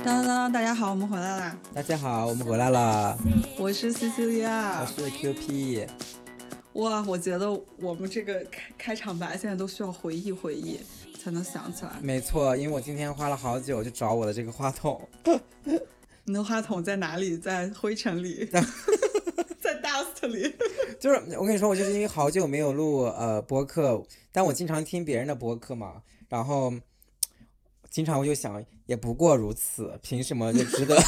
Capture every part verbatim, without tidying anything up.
当当，大家好，我们回来啦！ 大家好，我们回来了。 我是西西利亚， 我是 Q P。 哇，我觉得我们这个开开场白现在都需要回忆回忆才能想起来。 没错，因为我今天花了好久就找我的这个话筒。 你的话筒在哪里？在灰尘里，在 dust 里。 就是我跟你说，我就是因为好久没有录呃播客，但我经常听别人的播客嘛，然后经常我就想，也不过如此，凭什么就值得？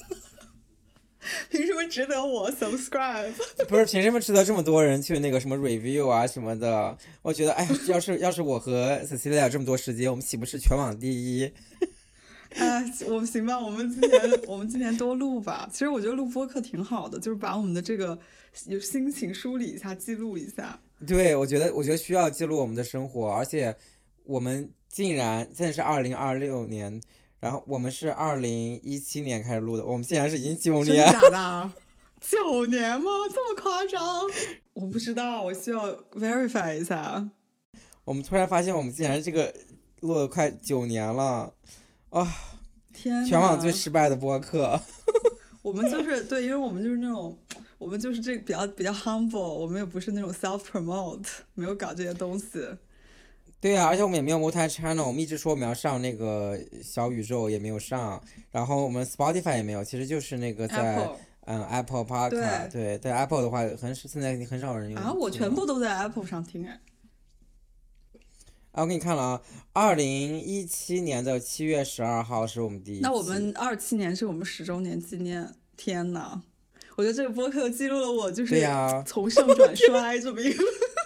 凭什么值得我 subscribe？ 不是凭什么值得这么多人去那个什么 review 啊什么的？我觉得，哎，要是要是我和 Cecilia 这么多时间，我们岂不是全网第一？ 哎，我们行吧，我们今年我们今年多录吧。其实我觉得录播客挺好的，就是把我们的这个有心情梳理一下，记录一下。 对，我觉得我觉得需要记录我们的生活，而且我们竟然现在是二零二六年，然后我们是二零一七年开始录的，我们竟然是已经九年。 真假的？九年吗？这么夸张？我不知道，我需要 verify 一下。 我们突然发现，我们竟然这个录了快九年了，啊、哦！ 天哪！ 全网最失败的播客。 我们就是对，因为我们就是那种，我们就是这个比较比较 humble， 我们也不是那种 self promote， 没有搞这些东西。 对啊，而且我们也没有 multi channel， 我们一直说我们要上那个小宇宙，也没有上，然后我们 Spotify 也没有，其实就是那个在 Apple 嗯 Apple Podcast， 对对，在 Apple 的话很现在很少人用啊，我全部都在 Apple 上听哎。 啊，我给你看了啊，二零一七年的七月十二号是我们第一期。 那我们二七年是我们十周年纪念，天哪！我觉得这个播客记录了我就是从盛转衰这么一个。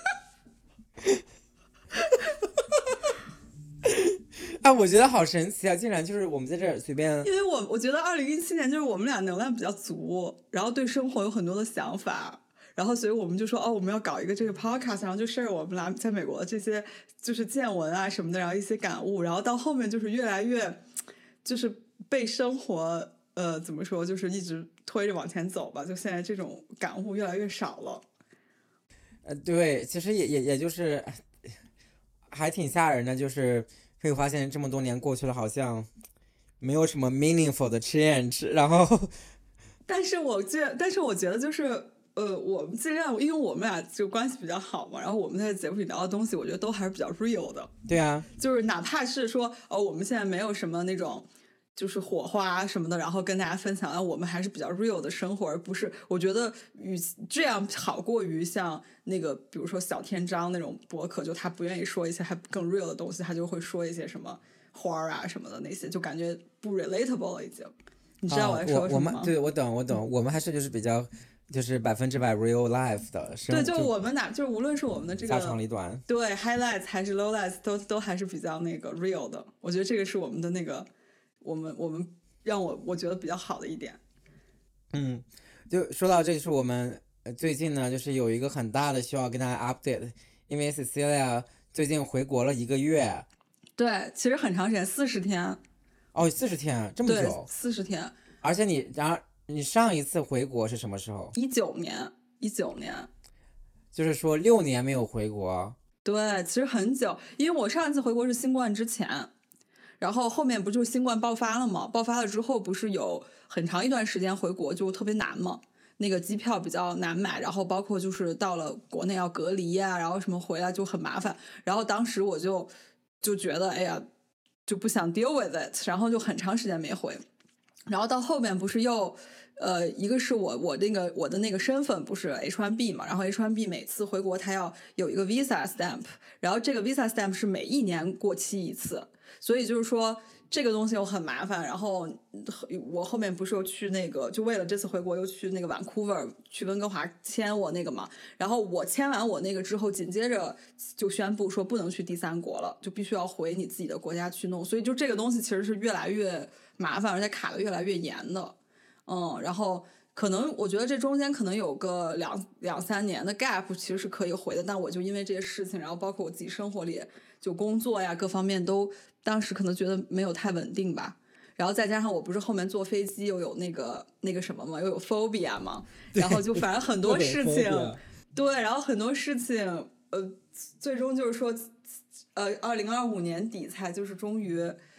啊，我觉得好神奇啊！竟然就是我们在这儿随便， 因为我我觉得二零一七年就是我们俩能量比较足，然后对生活有很多的想法，然后所以我们就说哦，我们要搞一个这个 podcast， 然后就 share 我们俩在美国的这些就是见闻啊什么的，然后一些感悟，然后到后面就是越来越就是被生活呃怎么说，就是一直推着往前走吧，就现在这种感悟越来越少了。 呃，对，其实也也也就是还挺吓人的，就是会发现这么多年过去了，好像没有什么 meaningful 的 change， 然后， 但是我觉，但是我觉得就是呃，我们尽量，因为我们俩就关系比较好嘛，然后我们在节目里聊的东西，我觉得都还是比较 real 的。 对啊， 就是哪怕是说呃，我们现在没有什么那种就是火花什么的，然后跟大家分享，我们还是比较 real 的生活，而不是我觉得与这样好过于像那个比如说小天章那种博客，就他不愿意说一些还更 real 的东西，他就会说一些什么花啊什么的那些，就感觉不 relatable 了已经。你知道我在说什么吗？ 啊、我, 我们对我懂我懂，我们还是就是比较就是百分之百 real life 的。 对，就我们哪就是无论是我们的这个家长里短， 对 highlights 还是 lowlights 都都还是比较那个 real 的。我觉得这个是我们的那个我们我们让我我觉得比较好的一点。 嗯，就说到这，就是我们最近呢，就是有一个很大的需要跟大家 update， 因为 Cecilia 最近回国了一个月。 对，其实很长时间，四十天。 哦，四十天，这么久？ 四十天。 而且你，然后你上一次回国是什么时候？ 一九年，一九年。 就是说六年没有回国。 对，其实很久，因为我上一次回国是新冠之前，然后后面不就新冠爆发了吗？爆发了之后，不是有很长一段时间回国就特别难嘛，那个机票比较难买，然后包括就是到了国内要隔离呀、啊，然后什么回来就很麻烦。然后当时我就就觉得，哎呀。就不想 deal with it， 然后就很长时间没回，然后到后面不是又，呃，一个是我我那个我的那个身份不是 H 一 B 嘛，然后 H 一 B 每次回国它要有一个 visa stamp， 然后这个 visa stamp 是每一年过期一次，所以就是说这个东西又很麻烦，然后我后面不是又去那个，就为了这次回国又去那个 Vancouver 去温哥华签我那个嘛，然后我签完我那个之后，紧接着就宣布说不能去第三国了，就必须要回你自己的国家去弄，所以就这个东西其实是越来越麻烦，而且卡得越来越严的，嗯，然后可能我觉得这中间可能有个两两三年的 gap 其实是可以回的，但我就因为这些事情，然后包括我自己生活里就工作呀各方面都当时可能觉得没有太稳定吧，然后再加上我不是后面坐飞机又有那个那个什么嘛，又有 phobia 嘛，然后就反正很多事情对，然后很多事情呃最终就是说呃二零二五年底才就是终于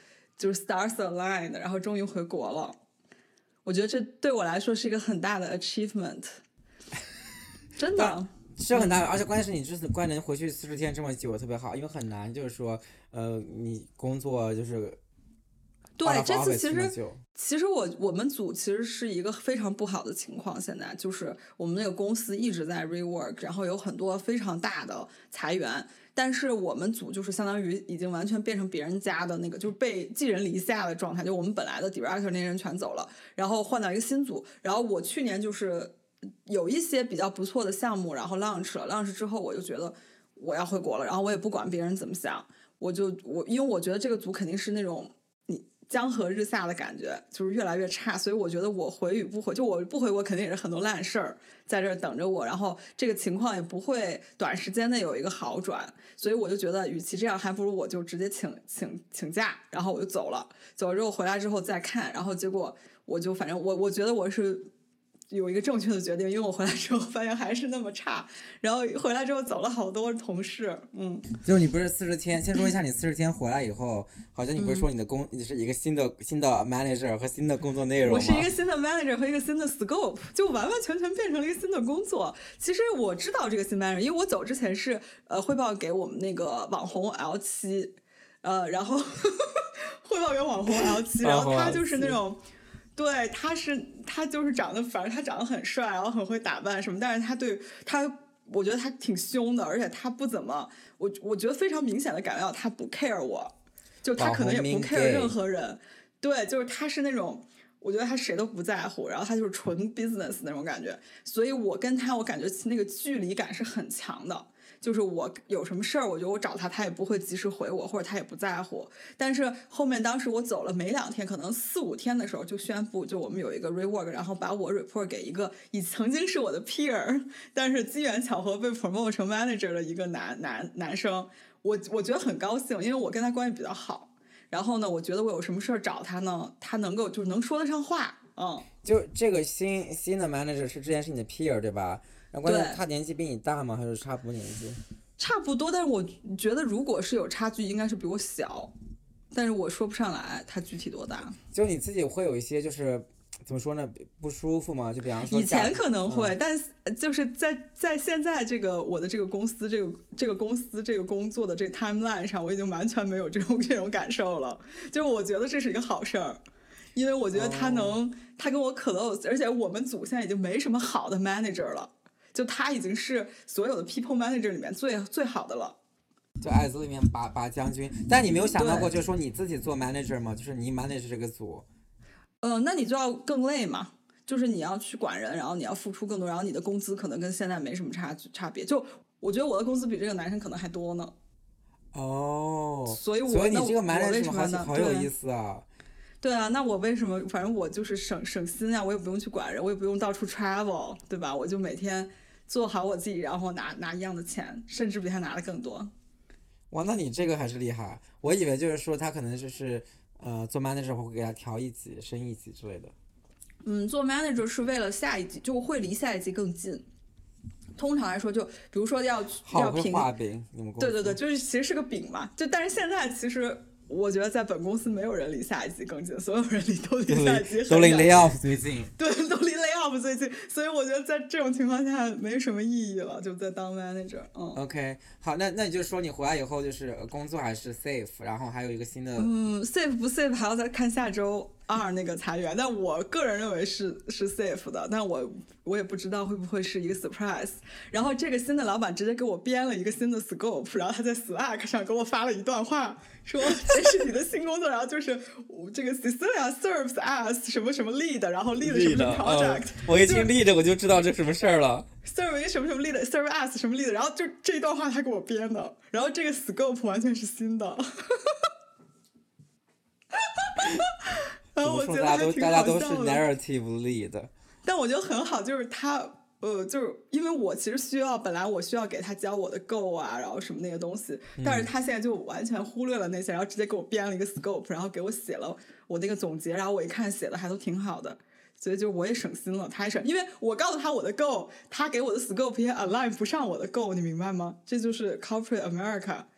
就是 stars aligned， 然后终于回国了。我觉得这对我来说是一个很大的 achievement， 真的是很大的，而且关键是你就是关键回去四十天这么久特别好，因为很难就是说呃你工作就是对这次其实其实我我们组其实是一个非常不好的情况，现在就是我们那个公司一直在 rework， 然后有很多非常大的裁员，但是我们组就是相当于已经完全变成别人家的那个，就是被寄人篱下的状态，就我们本来的 director 那些人全走了，然后换到一个新组，然后我去年就是有一些比较不错的项目，然后 launch 了 launch 之后我就觉得我要回国了，然后我也不管别人怎么想，我就我因为我觉得这个组肯定是那种你江河日下的感觉，就是越来越差，所以我觉得我回与不回，就我不回国肯定也是很多烂事儿在这儿等着我，然后这个情况也不会短时间内有一个好转，所以我就觉得与其这样还不如我就直接请请请假，然后我就走了，走了之后回来之后再看，然后结果我就反正我我觉得我是有一个正确的决定，因为我回来之后发现还是那么差，然后回来之后走了好多同事。嗯， 就是你不是四十天，先说一下你四十天回来以后，好像你不是说你的工，你是一个新的新的 manager 和新的工作内容吗？ 我是一个新的 manager 和一个新的 scope， 就完完全全变成了一个新的工作。其实我知道这个新 manager， 因为我走之前是呃汇报给我们那个网红 L 七，呃，然后汇报给网红 L 七，然后他就是那种。对，他是他就是长得，反正他长得很帅，然后很会打扮什么，但是他对他，我觉得他挺凶的，而且他不怎么，我我觉得非常明显的感觉到他不 care 我，就他可能也不 care 任何人，对，就是他是那种，我觉得他谁都不在乎，然后他就是纯 business 那种感觉，所以我跟他我感觉那个距离感是很强的。就是我有什么事儿，我觉得我找他，他也不会及时回我，或者他也不在乎。但是后面当时我走了没两天，可能四五天的时候就宣布，就我们有一个 rework， 然后把我 report 给一个以曾经是我的 peer， 但是机缘巧合被 promote 成 manager 的一个男男男生。我我觉得很高兴，因为我跟他关系比较好。然后呢，我觉得我有什么事儿找他呢，他能够就是能说得上话。嗯， 就这个新新的 manager 是之前是你的 peer 对吧？然后关键他年纪比你大吗？还是差不多年纪？ 差不多，但是我觉得如果是有差距，应该是比我小，但是我说不上来他具体多大。 就你自己会有一些就是怎么说呢，不舒服吗？就比方说以前可能会， 嗯、 但就是在在现在这个我的这个公司这个这个公司这个工作的这个 timeline 上，我已经完全没有这种这种感受了。就是我觉得这是一个好事儿。因为我觉得他能，哦、他跟我 close， 而且我们组现在已经没什么好的 manager 了。就他已经是所有的 people manager 里面最最好的了， 就矮子里面拔拔将军。但你没有想到过，就是说你自己做 manager 吗？就是你 manage 这个组。 呃，那你就要更累嘛，就是你要去管人，然后你要付出更多，然后你的工资可能跟现在没什么差差别。就我觉得我的工资比这个男生可能还多呢。 哦， 所以我所以你这个 manager 好好有意思啊。 对啊，那我为什么？反正我就是省省心啊，我也不用去管人，我也不用到处 travel， 对吧？我就每天做好我自己，然后拿拿一样的钱，甚至比他拿的更多。 哇，那你这个还是厉害。我以为就是说他可能就是呃做 manager 会给他调一级、升一级之类的。 嗯，做 manager 是为了下一级，就会离下一级更近。通常来说，就比如说要要评画饼，你们公司对对对，就是其实是个饼嘛。就但是现在其实。我觉得在本公司没有人离下一级更近，所有人离都离下一级很远， 都离 layoff 最近。 对，都离 layoff 最近，所以我觉得在这种情况下没什么意义了，就在当 manager。嗯 ，OK， 好，那那你就说你回来以后就是工作还是 safe， 然后还有一个新的。 嗯 ，safe 不 safe 还要再看下周二那个裁员，但我个人认为是是 safe 的，但我我也不知道会不会是一个 surprise。然后这个新的老板直接给我编了一个新的 scope， 然后他在 Slack 上给我发了一段话，说这是你的新工作，然后就是这个 Cecilia serves as 什么什么 lead， 然后 lead 什么 project，、嗯、 我一听 lead 我就知道这什么事儿了。 serve 一个什么什么 lead，serve as 什么 lead， 然后就这一段话他给我编的，然后这个 scope 完全是新的。然后我觉得还挺好笑的， 大家都是 narrative lead， 但我觉得很好，就是他呃，就是因为我其实需要，本来我需要给他教我的 Go 啊，然后什么那些东西，但是他现在就完全忽略了那些，然后直接给我编了一个 scope， 然后给我写了我那个总结，然后我一看写的还都挺好的，所以就我也省心了，他也省，因为我告诉他我的 Go， 他给我的 scope 也 align 不上我的 Go， 你明白吗？这就是 corporate America。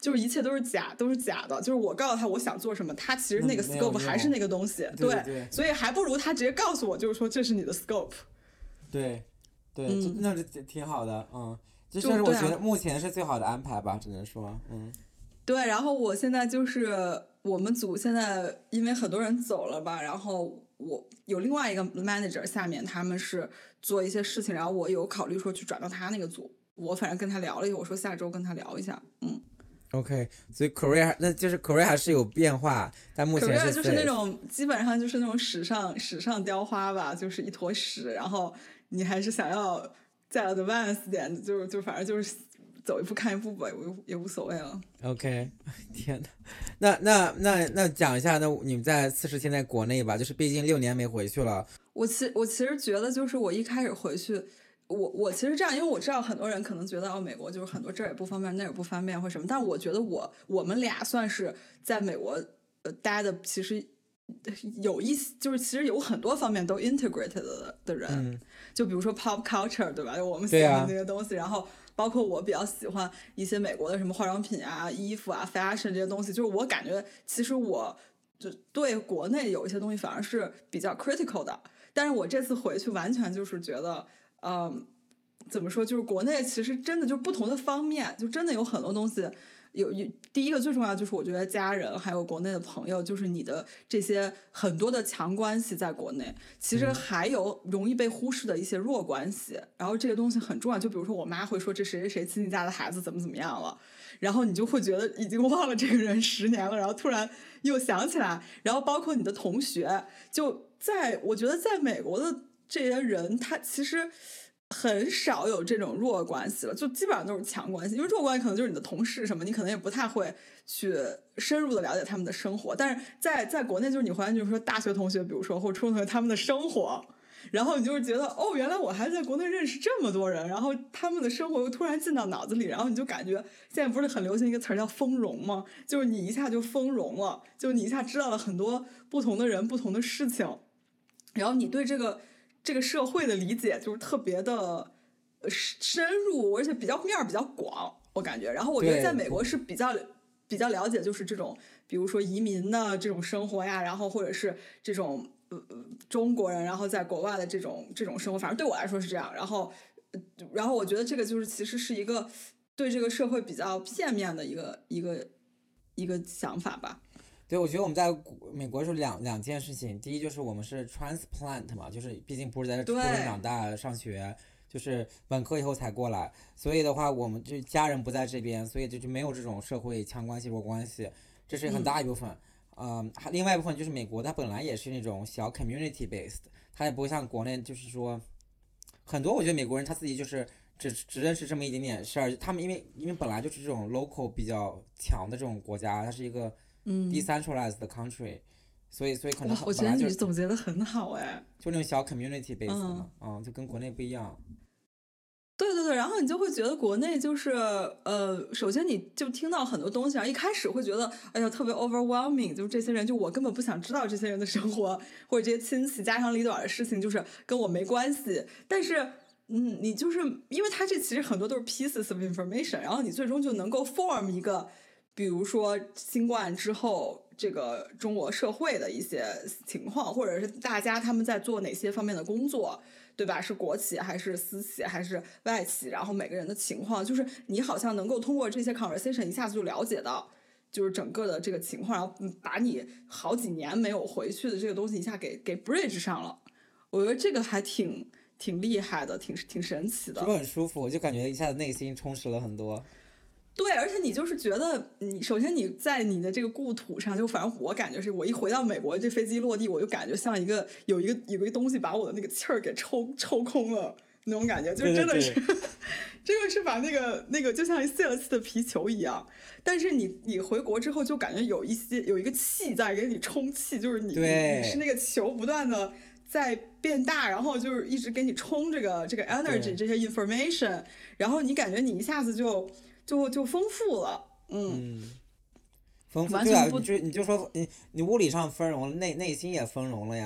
就是一切都是假，都是假的。就是我告诉他我想做什么，他其实那个 scope 还是那个东西， 嗯、对, 对, 对， 所以还不如他直接告诉我，就是说这是你的 scope。 对，对， 嗯、 那是挺好的，嗯，这是我觉得目前是最好的安排吧，只能说，嗯。 对，然后我现在就是我们组现在因为很多人走了吧，然后我有另外一个 manager 下面他们是做一些事情，然后我有考虑说去转到他那个组。我反正跟他聊了一下，我说下周跟他聊一下，嗯。 OK， 所以 career 那就是 career 还是有变化，但目前是 career 就是那种基本上就是那种史上史上雕花吧，就是一坨屎，然后你还是想要再 advance 点，就就反正就是走一步看一步吧，也无所谓了。 OK， 天哪，那那那那讲一下，那你们在四十现在国内吧，就是毕竟六年没回去了。 我其我其实觉得就是我一开始回去。我我其实这样，因为我知道很多人可能觉得哦，美国就是很多这儿也不方便，那儿也不方便或什么，但我觉得我我们俩算是在美国呃待的，其实有一就是其实有很多方面都 integrated 的的人、 嗯， 就比如说 pop culture 对吧？我们喜欢这些东西、啊，然后包括我比较喜欢一些美国的什么化妆品啊、衣服啊、fashion 这些东西，就是我感觉其实我就对国内有一些东西反而是比较 critical 的，但是我这次回去完全就是觉得。嗯，怎么说？就是国内其实真的就是不同的方面，就真的有很多东西。有有第一个最重要就是我觉得家人还有国内的朋友，就是你的这些很多的强关系在国内，其实还有容易被忽视的一些弱关系。嗯、然后这个东西很重要，就比如说我妈会说这谁谁谁亲戚家的孩子怎么怎么样了，然后你就会觉得已经忘了这个人十年了，然后突然又想起来。然后包括你的同学，就在我觉得在美国的。这些人他其实很少有这种弱关系了，就基本上都是强关系，因为弱关系可能就是你的同事什么，你可能也不太会去深入的了解他们的生活。但是在在国内，就是你回来就是说大学同学，比如说或者初中同学他们的生活，然后你就是觉得哦，原来我还在国内认识这么多人，然后他们的生活又突然进到脑子里，然后你就感觉现在不是很流行一个词叫丰容吗？就是你一下就丰容了，就你一下知道了很多不同的人、不同的事情，然后你对这个。这个社会的理解就是特别的深入，而且比较面比较广，我感觉。然后我觉得在美国是比较比较了解，就是这种比如说移民的这种生活呀，然后或者是这种呃中国人，然后在国外的这种这种生活，反正对我来说是这样。然后，然后我觉得这个就是其实是一个对这个社会比较片面的一个一个一个想法吧。 对，我觉得我们在美国是两两件事情。第一就是我们是 transplant 嘛，就是毕竟不是在这出生长大上学，就是本科以后才过来，所以的话我们就家人不在这边，所以就就没有这种社会强关系弱关系，这是很大一部分。嗯，呃、另外一部分就是美国它本来也是那种小 community based， 它也不会像国内就是说很多我觉得美国人他自己就是只只认识这么一点点事儿，他们因为因为本来就是这种 local 比较强的这种国家，它是一个。 嗯 decentralized country， 所以所以可能我觉得你总结的很好哎， 就那种小 community base 嘛，嗯, 嗯，就跟国内不一样。 对对对，然后你就会觉得国内就是呃，首先你就听到很多东西啊，一开始会觉得哎呀特别 overwhelming， 就是这些人就我根本不想知道这些人的生活或者这些亲戚家长里短的事情，就是跟我没关系。但是嗯，你就是因为它这其实很多都是 pieces of information， 然后你最终就能够 form 一个。比如说新冠之后这个中国社会的一些情况，或者是大家他们在做哪些方面的工作，对吧？是国企还是私企还是外企，然后每个人的情况，就是你好像能够通过这些 conversation 一下子就了解到就是整个的这个情况，然后把你好几年没有回去的这个东西一下给给 bridge 上了。我觉得这个还挺挺厉害的，挺挺神奇的， 是不是很舒服？我就感觉一下子内心充实了很多。 对，而且你就是觉得你首先你在你的这个故土上，就反正我感觉是我一回到美国，这飞机落地，我就感觉像一个有一个有一个东西把我的那个气儿给抽抽空了那种感觉，就真的是对对对这个是把那个那个就像泄了气的皮球一样。但是你你回国之后就感觉有一些有一个气在给你充气，就是你你是那个球不断的在变大，然后就是一直给你充这个这个 energy 这些 information， 然后你感觉你一下子就。就就丰富了，嗯， 嗯丰富对啊，你就你就说你你物理上丰容了，内内心也丰容了呀。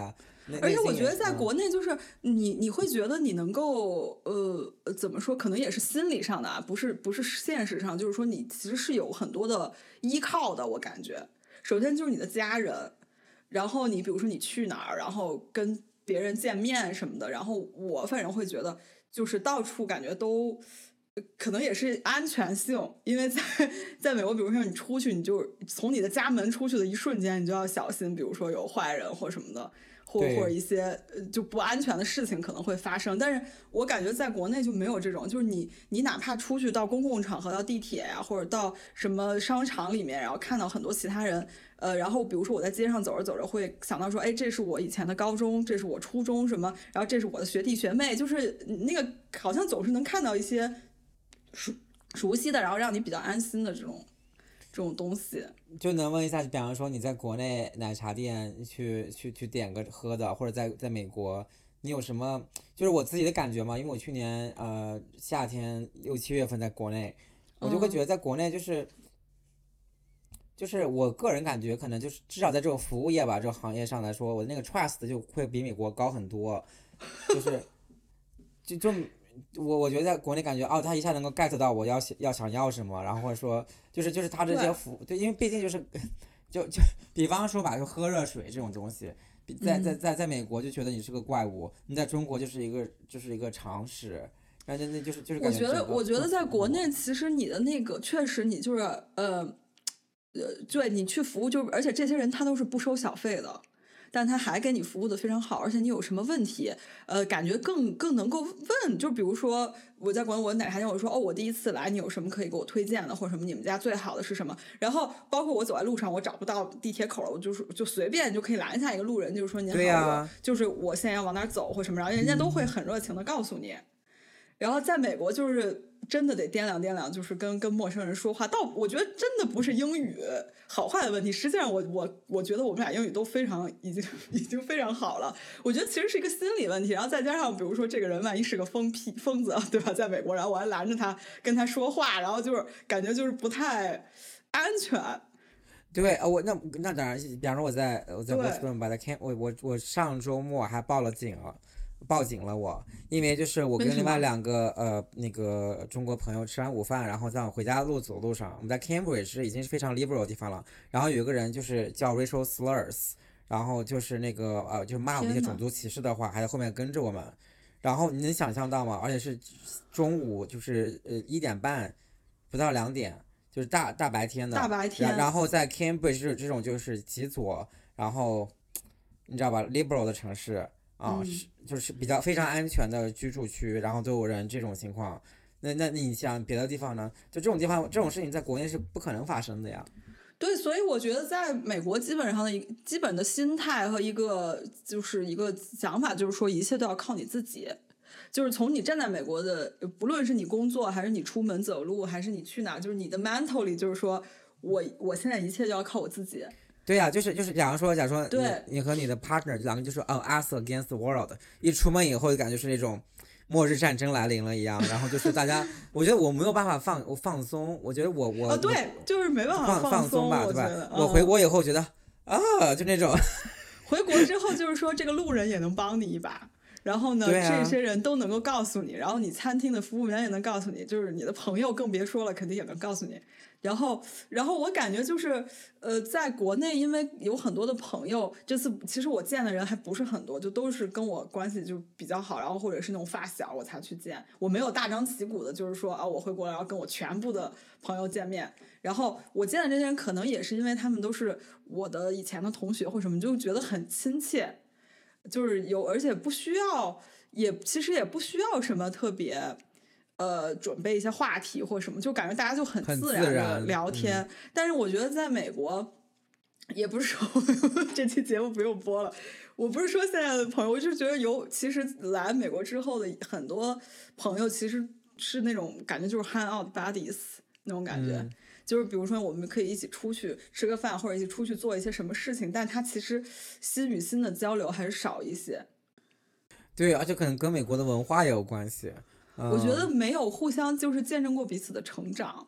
而且我觉得在国内就是你你会觉得你能够呃怎么说，可能也是心理上的啊，不是不是现实上，就是说你其实是有很多的依靠的。我感觉，首先就是你的家人，然后你比如说你去哪儿，然后跟别人见面什么的，然后我反正会觉得就是到处感觉都。可能也是安全性，因为在在美国，比如说你出去，你就从你的家门出去的一瞬间，你就要小心，比如说有坏人或什么的，或或者一些就不安全的事情可能会发生。但是我感觉在国内就没有这种，就是你你哪怕出去到公共场合，到地铁呀、啊，或者到什么商场里面，然后看到很多其他人，呃，然后比如说我在街上走着走着会想到说，哎，这是我以前的高中，这是我初中什么，然后这是我的学弟学妹，就是那个好像总是能看到一些。熟熟悉的，然后让你比较安心的这种这种东西。 就能问一下，比方说你在国内奶茶店去去去点个喝的，或者在在美国，你有什么？就是我自己的感觉嘛，因为我去年呃夏天六七月份在国内，我就会觉得在国内就是。嗯就是我个人感觉，可能就是至少在这种服务业吧，这个行业上来说，我的那个 trust 就会比美国高很多，就是就就。我我觉得在国内感觉哦，他一下能够 get 到我要要想要什么，然后或者说就是就是他这些服对，因为毕竟就是就就比方说吧，就喝热水这种东西，在在在在美国就觉得你是个怪物，你在中国就是一个就是一个常识，然后那就是就是我觉得我觉得在国内其实你的那个确实你就是呃呃对你去服务就而且这些人他都是不收小费的。但他还给你服务的非常好，而且你有什么问题，呃，感觉更更能够问。就比如说我在管我奶茶店，我说哦，我第一次来，你有什么可以给我推荐的，或者什么你们家最好的是什么？然后包括我走在路上，我找不到地铁口了，我就是就随便就可以拦下一个路人，就是说您好， 啊、 就是我现在要往哪走或什么，然后人家都会很热情的告诉你。嗯、然后在美国就是真的得掂量掂量，就是跟跟陌生人说话，倒我觉得真的不是英语好坏的问题，实际上我我我觉得我们俩英语都非常已经已经非常好了，我觉得其实是一个心理问题，然后再加上比如说这个人万一是个疯批疯子，对吧，在美国，然后我还拦着他跟他说话，然后就是感觉就是不太安全。 对，我那那当然，比方说我在我在波士顿吧，在 Cam 我我我上周末还报了警了。报警了我，因为就是我跟另外两个呃那个中国朋友吃完午饭，然后在我回家的路走路上，我们在 Cambridge 已经是非常 liberal 的地方了，然后有一个人就是叫 racial slurs， 然后就是那个呃就骂我们一些种族歧视的话，还在后面跟着我们，然后你能想象到吗？而且是中午就是呃一点半不到两点，就是大大白天的， 大白天， 然后在 Cambridge 这种就是极左，然后你知道吧 liberal 的城市。啊、嗯，是就是比较非常安全的居住区，然后都有人这种情况，那那你想别的地方呢？就这种地方，这种事情在国内是不可能发生的呀。 对，所以我觉得在美国基本上的一个基本的心态和一个就是一个想法，就是说一切都要靠你自己。就是从你站在美国的，不论是你工作还是你出门走路，还是你去哪，就是你的 mentally 就是说我我现在一切就要靠我自己。 对呀、啊，就是就是，假如说，假如说你你和你的 partner 两个就说哦 ，us against the world， 一出门以后就感觉是那种末日战争来临了一样，然后就是大家，我觉得我没有办法放我放松，我觉得我我啊、哦，对，就是没办法放放松吧，对吧？ 嗯、 我回国以后觉得啊，就那种， 回国之后就是说这个路人也能帮你一把。然后呢、 啊， 这些人都能够告诉你，然后你餐厅的服务员也能告诉你，就是你的朋友更别说了，肯定也能告诉你。然后，然后我感觉就是，呃，在国内，因为有很多的朋友，这次其实我见的人还不是很多，就都是跟我关系就比较好，然后或者是那种发小我才去见，我没有大张旗鼓的，就是说啊，我回国了，然后跟我全部的朋友见面。然后我见的这些人，可能也是因为他们都是我的以前的同学或什么，就觉得很亲切。就是有，而且不需要，也其实也不需要什么特别，呃，准备一些话题或什么，就感觉大家就很自然的聊天。 嗯、 但是我觉得在美国，也不是说这期节目不用播了，我不是说现在的朋友，我就觉得有，其实来美国之后的很多朋友，其实是那种感觉就是 hang out buddies 那种感觉。嗯，就是比如说我们可以一起出去吃个饭，或者一起出去做一些什么事情，但他其实心与心的交流还是少一些。 对，而且可能跟美国的文化也有关系。 嗯、我觉得没有互相就是见证过彼此的成长，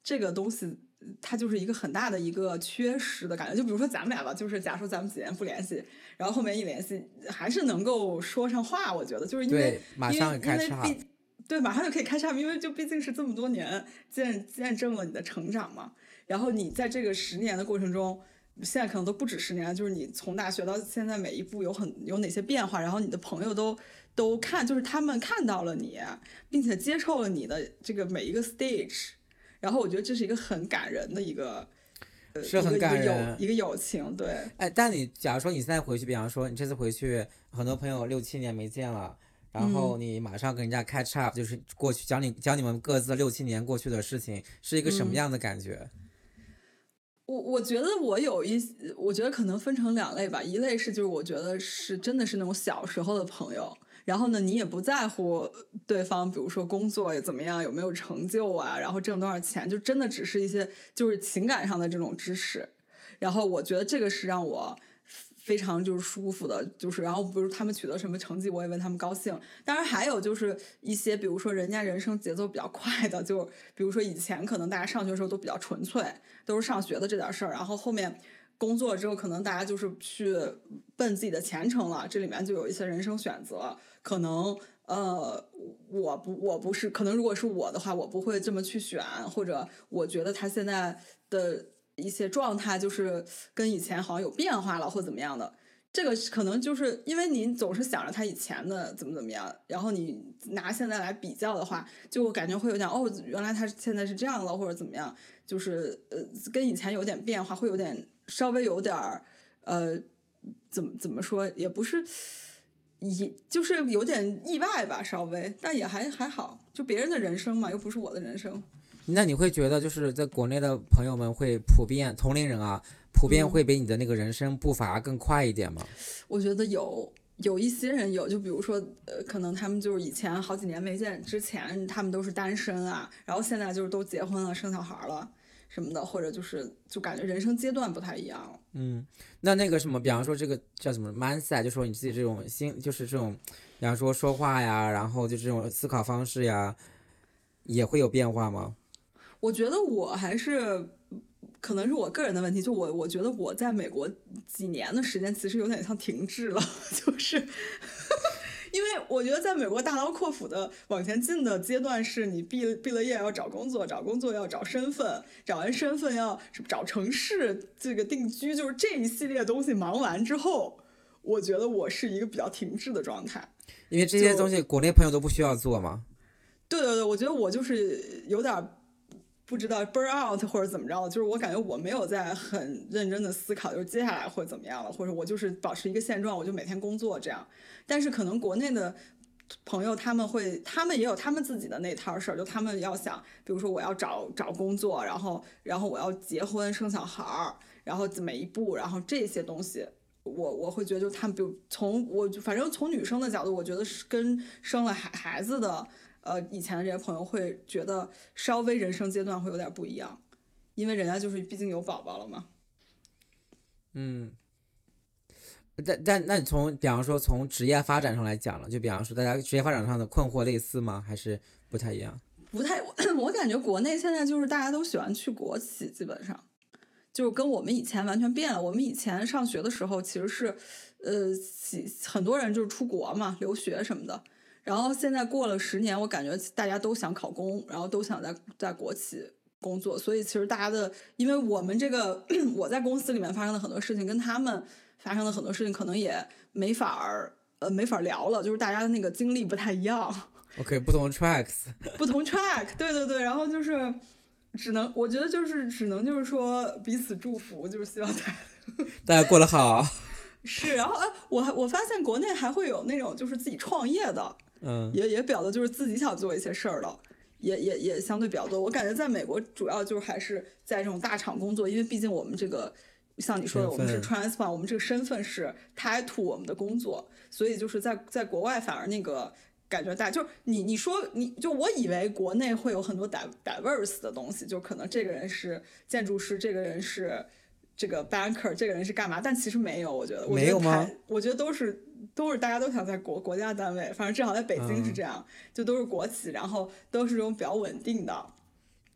这个东西它就是一个很大的一个缺失的感觉。就比如说咱们俩吧，就是假如说咱们几年不联系，然后后面一联系还是能够说上话，我觉得就是因为马上开叉， 对，马上就可以开叉，因为就毕竟是这么多年见见证了你的成长嘛。然后你在这个十年的过程中，现在可能都不止十年了，就是你从大学到现在每一步有很有哪些变化，然后你的朋友都都看，就是他们看到了你，并且接受了你的这个每一个 stage。然后我觉得这是一个很感人的一个，呃， 是很感人一个友情，对。 哎，但你假如说你现在回去，比方说你这次回去，很多朋友六七年没见了，然后你马上跟人家 catch up，、嗯、就是过去讲你讲你们各自六七年过去的事情，是一个什么样的感觉？ 嗯、我我觉得我有一，我觉得可能分成两类吧，一类是就是我觉得是真的是那种小时候的朋友。然后呢，你也不在乎对方，比如说工作怎么样，有没有成就啊，然后挣多少钱，就真的只是一些就是情感上的这种支持。然后我觉得这个是让我非常就是舒服的，就是然后比如他们取得什么成绩，我也为他们高兴。当然还有就是一些，比如说人家人生节奏比较快的，就比如说以前可能大家上学的时候都比较纯粹，都是上学的这点事儿，然后后面工作之后可能大家就是去奔自己的前程了，这里面就有一些人生选择。可能呃，我不我不是，可能如果是我的话，我不会这么去选，或者我觉得他现在的一些状态就是跟以前好像有变化了，或怎么样的。这个可能就是因为你总是想着他以前的怎么怎么样，然后你拿现在来比较的话，就感觉会有点哦，原来他现在是这样了，或者怎么样，就是呃跟以前有点变化，会有点稍微有点呃怎么怎么说，也不是。也就是有点意外吧，稍微，但也还还好，就别人的人生嘛，又不是我的人生。 那你会觉得就是在国内的朋友们会普遍同龄人啊，普遍会比你的那个人生步伐更快一点吗？ 嗯、我觉得有有一些人有，就比如说呃，可能他们就是以前好几年没见之前，他们都是单身啊，然后现在就是都结婚了，生小孩了。什么的，或者就是就感觉人生阶段不太一样了。 嗯，那那个什么，比方说这个叫什么 mindset，就说你自己这种心，就是这种，比方说说话呀，然后就这种思考方式呀，也会有变化吗？ 我觉得我还是可能是我个人的问题，就我我觉得我在美国几年的时间其实有点像停滞了，就是。因为我觉得在美国大刀阔斧的往前进的阶段是你毕毕了业要找工作，找工作要找身份，找完身份要找城市这个定居，就是这一系列东西忙完之后，我觉得我是一个比较停滞的状态。 因为这些东西国内朋友都不需要做嘛。 对对对，我觉得我就是有点不知道 burn out 或者怎么着，就是我感觉我没有在很认真的思考，就是接下来会怎么样了，或者我就是保持一个现状，我就每天工作这样。但是可能国内的朋友他们会，他们也有他们自己的那套事儿，就他们要想，比如说我要找找工作，然后然后我要结婚生小孩，然后每一步，然后这些东西，我我会觉得就他们，比如从我反正从女生的角度，我觉得是跟生了孩孩子的。呃，以前的这些朋友会觉得稍微人生阶段会有点不一样，因为人家就是毕竟有宝宝了嘛。 嗯，但但那你从比方说从职业发展上来讲了，就比方说大家职业发展上的困惑类似吗？还是不太一样？ 不太，我感觉国内现在就是大家都喜欢去国企，基本上就是跟我们以前完全变了。我们以前上学的时候其实是，呃，很多人就是出国嘛，留学什么的。然后现在过了十年，我感觉大家都想考公，然后都想在在国企工作，所以其实大家的，因为我们这个我在公司里面发生的很多事情，跟他们发生的很多事情可能也没法呃没法聊了，就是大家的那个经历不太一样。 OK， 不同 tracks， 不同 track， 对对对，然后就是只能，我觉得就是只能就是说彼此祝福，就是希望大家大家过得好。 是，然后哎，我我发现国内还会有那种就是自己创业的。 嗯， 也也表的就是自己想做一些事儿了，也也也相对比较多。我感觉在美国主要就是还是在这种大厂工作，因为毕竟我们这个像你说的，我们是 transplant， 我们这个身份是 tied to 我们的工作，所以就是在在国外反而那个感觉大，就是你你说你就我以为国内会有很多 diverse 的东西，就可能这个人是建筑师，这个人是这个 banker， 这个人是干嘛，但其实没有，我觉得没有吗？ 我觉得都是。都是大家都想在国国家单位，反正至少在北京是这样， 嗯、 就都是国企，然后都是这种比较稳定的。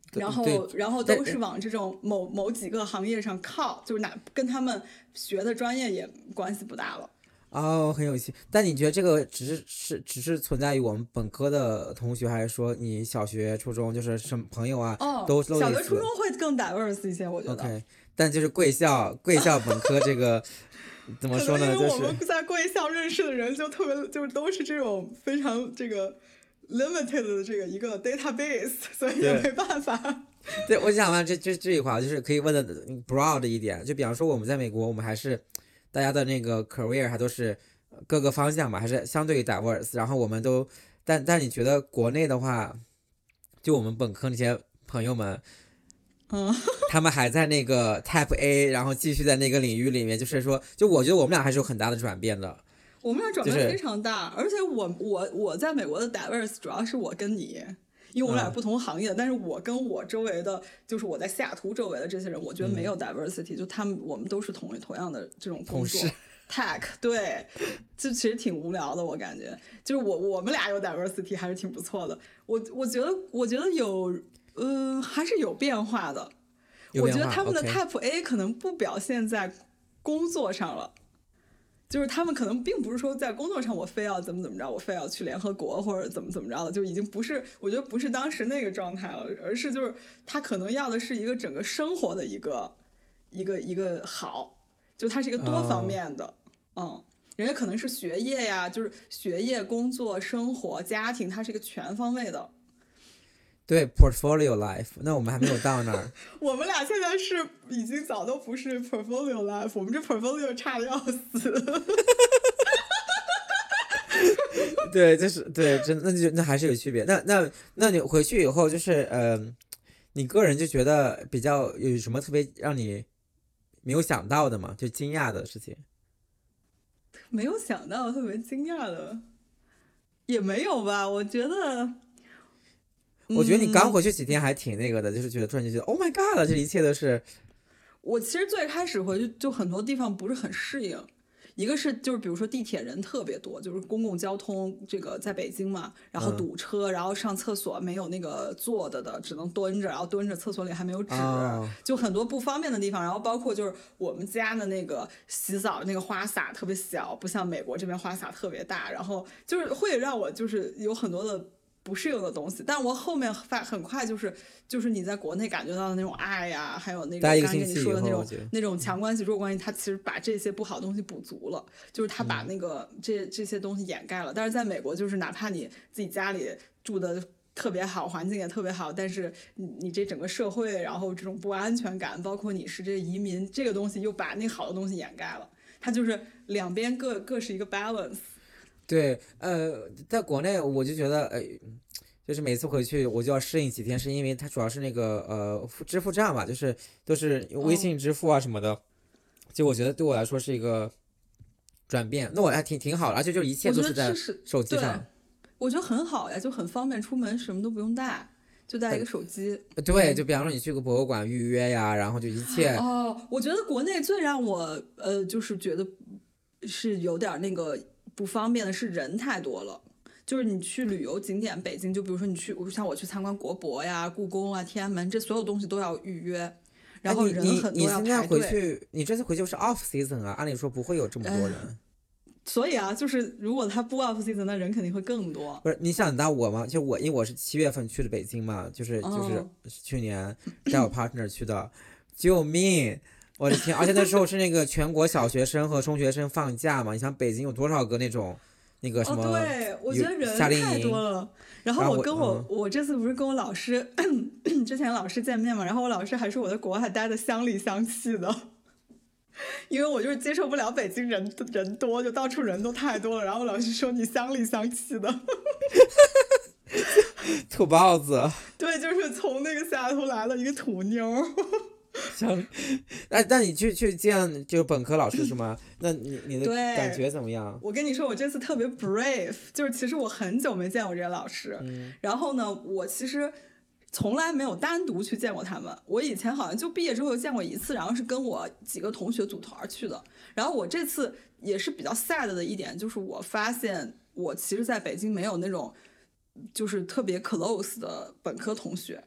然后然后都是往这种某某几个行业上靠，就是哪跟他们学的专业也关系不大了。 哦，很有趣。但你觉得这个只是是只是存在于我们本科的同学，还是说你小学、初中就是什么朋友啊， 哦， 都都小学、初中会更 diverse 一些，我觉得。 OK， 但就是贵校贵校本科这个怎么说呢？就是我们在贵校认识的人就特别，就是都是这种非常这个 limited 的这个一个 database， 所以也没办法。 对，我想问这这这一块就是可以问的 broad 一点，就比方说我们在美国，我们还是大家的那个 career 还都是各个方向嘛，还是相对于 diverse， 然后我们都，但但你觉得国内的话，就我们本科那些朋友们， 嗯， 他们还在那个 Type A， 然后继续在那个领域里面，就是说，就我觉得我们俩还是有很大的转变的。 我们俩转变非常大，就是、而且我我我在美国的 diverse 主要是我跟你。因为我们俩是不同行业的、嗯，但是我跟我周围的，就是我在西雅图周围的这些人，我觉得没有 diversity，、嗯、就他们我们都是同同样的这种工作 ，tech， 对，就其实挺无聊的，我感觉，就是我我们俩有 diversity 还是挺不错的，我我觉得我觉得有，呃，还是有变化的，我觉得他们的 type A 可能不表现在工作上了。就是他们可能并不是说在工作上我非要怎么怎么着，我非要去联合国或者怎么怎么着的，就已经不是，我觉得不是当时那个状态了，而是就是他可能要的是一个整个生活的一个一个一个好，就它是一个多方面的， oh. 嗯，人家可能是学业呀，就是学业、工作、生活、家庭，它是一个全方位的。 对 portfolio life， 那我们还没有到那儿。 我们俩现在是已经早都不是 portfolio life， 我们这 portfolio 差的要死。 对，就是对，真那就那还是有区别。那那那你回去以后，就是呃，你个人就觉得比较有什么特别让你没有想到的吗？就惊讶的事情？ 没有想到特别惊讶的，也没有吧？我觉得。 我觉得你刚回去几天还挺那个的，嗯、就是觉得突然就觉得 Oh my God， 这一切都是。 我其实最开始回去就很多地方不是很适应，一个是就是比如说地铁人特别多，就是公共交通这个在北京嘛，然后堵车，嗯、然后上厕所没有那个坐的的，只能蹲着，然后蹲着厕所里还没有纸，哦、就很多不方便的地方。然后包括就是我们家的那个洗澡那个花洒特别小，不像美国这边花洒特别大，然后就是会让我就是有很多的。不适应的东西，但我后面发很快就是就是你在国内感觉到的那种爱呀、啊，还有那个刚才跟你说的那种那种强关系弱关系，它其实把这些不好的东西补足了，就是它把那个、嗯、这这些东西掩盖了。但是在美国，就是哪怕你自己家里住的特别好，环境也特别好，但是你你这整个社会，然后这种不安全感，包括你是这移民，这个东西又把那好的东西掩盖了。它就是两边各各是一个 balance。 对，呃，在国内我就觉得，呃，就是每次回去我就要适应几天，是因为它主要是那个呃支付站嘛，就是都是微信支付啊什么的，哦、就我觉得对我来说是一个转变，那我还挺挺好的，而且就一切都是在手机上。 我觉得很好呀，就很方便，出门什么都不用带，就带一个手机。 呃、对，就比方说你去个博物馆预约呀，然后就一切。 哦，我觉得国内最让我呃就是觉得是有点那个。不方便的是人太多了，就是你去旅游景点，北京就比如说你去，像我去参观国博呀、故宫啊、天安门，这所有东西都要预约，然后人很多要排队。 你你现在回去，你这次回去是 off season 啊，按理说不会有这么多人。呃、 所以啊，就是如果他不 off season， 那人肯定会更多。 不是你想到我吗？就我因为我是七月份去的北京嘛，就是就是去年带我 partner 去的，救命！我的天！而且那时候是那个全国小学生和中学生放假嘛，你想北京有多少个那种那个什么、 哦、对，我觉得人太多了。然后我跟我、嗯、我这次不是跟我老师之前老师见面嘛，然后我老师还说我在国外待的乡里乡气的，因为我就是接受不了北京人人多，就到处人都太多了。然后我老师说你乡里乡气的。 土包子。 对，就是从那个西雅图来了一个土妞。 像，那那你去去见就本科老师是吗？那你你的感觉怎么样？ 我跟你说，我这次特别 brave， 就是其实我很久没见过这些老师， 嗯、 然后呢，我其实从来没有单独去见过他们。我以前好像就毕业之后见过一次，然后是跟我几个同学组团去的。然后我这次也是比较 sad 的一点，就是我发现我其实在北京没有那种就是特别 close 的本科同学。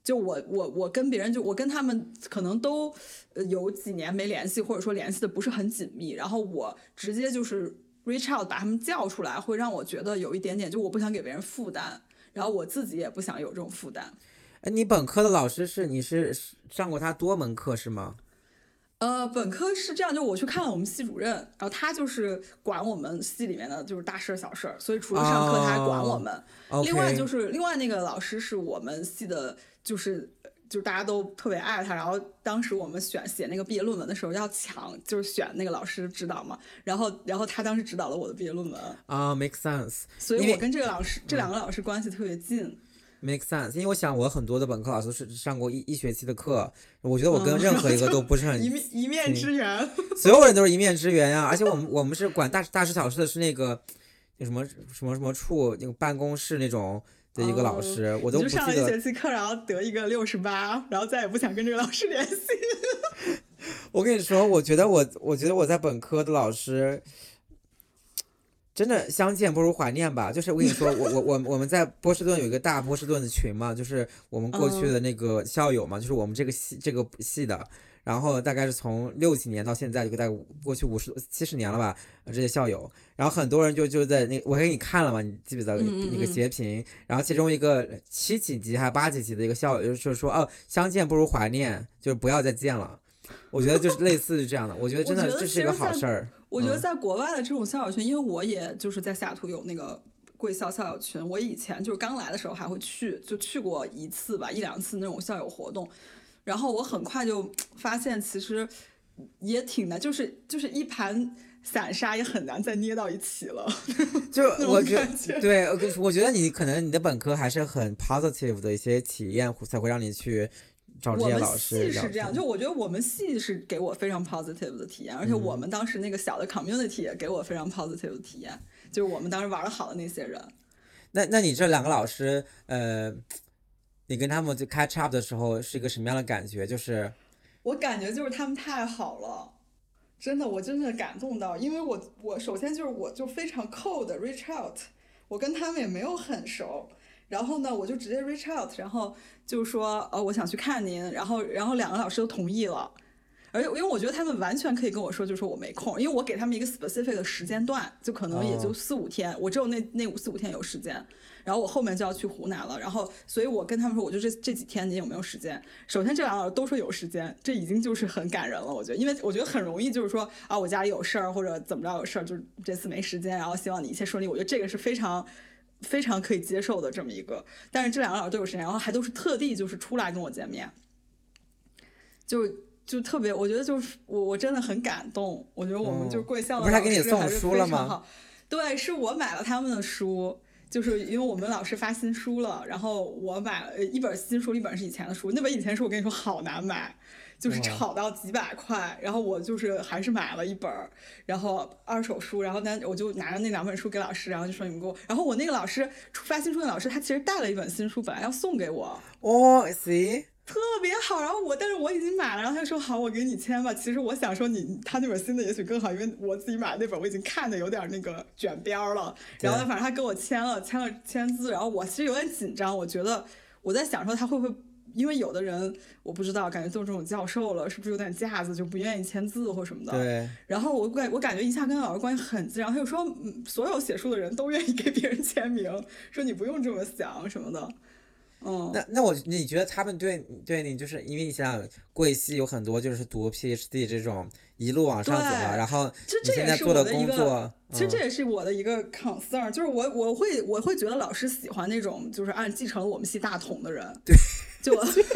就我我我跟别人就我跟他们可能都有几年没联系，或者说联系的不是很紧密，然后我直接就是 reach out 把他们叫出来，会让我觉得有一点点就我不想给别人负担，然后我自己也不想有这种负担。 哎，你本科的老师是你是上过他多门课是吗？ 呃，本科是这样，就我去看了我们系主任，然后他就是管我们系里面的就是大事小事，所以除了上课他还管我们。 Oh, 另外就 okay. 是另外那个老师是我们系的，就是就是大家都特别爱他，然后当时我们选写那个毕业论文的时候要抢，就是选那个老师指导嘛，然后然后他当时指导了我的毕业论文啊、uh, ，make sense。 所以我跟这个老师这两个老师关系特别近。 make sense， 因为我想我很多的本科老师是上过一一学期的课，我觉得我跟任何一个都不是很、 嗯、一面一面之缘， 所有人都是一面之缘呀、啊。而且我们我们是管大大事小事的是那个有什么什么什么处那个办公室那种的一个老师，哦、我都不记得。 你就上了一学期课，然后得一个六十八，然后再也不想跟这个老师联系。 我跟你说，我觉得我我觉得我在本科的老师。真的相见不如怀念吧，就是我跟你说，我我我我们在波士顿有一个大波士顿的群嘛，就是我们过去的那个校友嘛，嗯、就是我们这个系这个系的，然后大概是从六几年到现在，就大概过去五十七十年了吧，这些校友，然后很多人就就在那，我给你看了嘛，你记不记得那个截屏？嗯嗯然后其中一个七几级还八几级的一个校友就是说，哦，相见不如怀念，就是不要再见了。我觉得就是类似这样的，我觉得真的这是一个好事儿。 我觉得在国外的这种校友群，嗯、因为我也就是在西雅图有那个贵校校友群，我以前就是刚来的时候还会去，就去过一次吧，一两次那种校友活动，然后我很快就发现其实也挺难，就是就是一盘散沙也很难再捏到一起了。 就我觉得，对，我觉得你可能你的本科还是很 positive 的一些体验，才会让你去。找这些老师我们系是这样，就我觉得我们系是给我非常 positive 的体验，而且我们当时那个小的 community 也给我非常 positive 的体验，就是我们当时玩的好的那些人。 那那你这两个老师，呃，你跟他们就 catch up 的时候是一个什么样的感觉？就是我感觉就是他们太好了，真的，我真的感动到，因为我我首先就是我就非常 cold reach out， 我跟他们也没有很熟。然后呢，我就直接 reach out， 然后就说，呃，我想去看您，然后，然后两个老师都同意了，而且因为我觉得他们完全可以跟我说，就说我没空，因为我给他们一个 specific 的时间段，就可能也就四五天， oh. 我只有那那五四五天有时间，然后我后面就要去湖南了，然后，所以我跟他们说，我就这这几天你有没有时间？首先这两个老师都说有时间，这已经就是很感人了，我觉得，因为我觉得很容易就是说啊，我家里有事儿或者怎么着有事儿，就是这次没时间，然后希望你一切顺利，我觉得这个是非常。非常可以接受的这么一个，但是这两个老师都有时间，然后还都是特地就是出来跟我见面，就就特别，我觉得就是我我真的很感动，我觉得我们就是贵校的老师还是非常好、哦、不是还给你送书了吗？对，是我买了他们的书，就是因为我们老师发新书了，然后我买了一本新书，一本是以前的书，那本以前书我跟你说好难买。就是炒到几百块，然后我就是还是买了一本，然后二手书，然后呢我就拿着那两本书给老师，然后就说你们给我，然后我那个老师发新书的老师，他其实带了一本新书，本来要送给我。 哦 ，see， 特别好，然后我但是我已经买了，然后他说好，我给你签吧。其实我想说你他那本新的也许更好，因为我自己买的那本我已经看的有点那个卷边了，然后反正他给我签了签了签字，然后我其实有点紧张，我觉得我在想说他会不会。因为有的人我不知道，感觉做这种教授了，是不是有点架子，就不愿意签字或什么的。 对。 然后我感我感觉一下跟老师关系很近，然后他又说，嗯，所有写书的人都愿意给别人签名，说你不用这么想什么的。嗯。 那那我你觉得他们对对你，就是因为你想贵系有很多就是读 PhD 这种一路往上走了，然后你现在做的工作。 其实这也是我的一个 concern，、嗯、就是我我会我会觉得老师喜欢那种就是按继承了我们系大统的人。 对。 就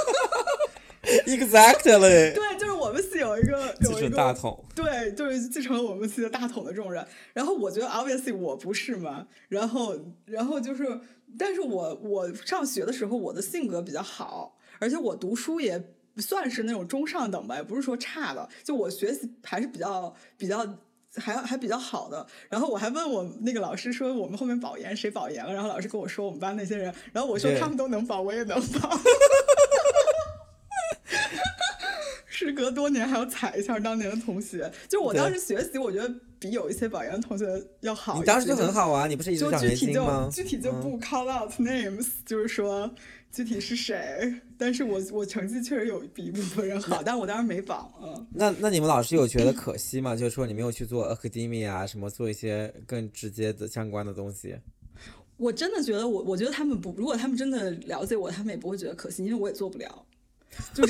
Exactly 对，就是我们系有一个继承大统， 对，就是继承了我们系的大统的这种人。然后我觉得 obviously 我不是嘛，然后然后就是，但是我我上学的时候我的性格比较好，而且我读书也算是那种中上等吧，也不是说差的，就我学习还是比较比较。还还比较好的，然后我还问我那个老师说我们后面保研谁保研了，然后老师跟我说我们班那些人，然后我说他们都能保我也能保。时隔多年还要踩一下当年的同学，就我当时学习我觉得比有一些保研的同学要好一些。 你当时就很好啊，你不是一直奖学金吗？ 具体就具体就不 call out names、嗯、就是说具体是谁。 但是我我成绩确实有比一部分人好，但我当时没榜。嗯， 那那你们老师有觉得可惜吗？就是说你没有去做 academia 啊，什么做一些更直接的相关的东西？ 我真的觉得我，我觉得他们不，如果他们真的了解我，他们也不会觉得可惜，因为我也做不了，就是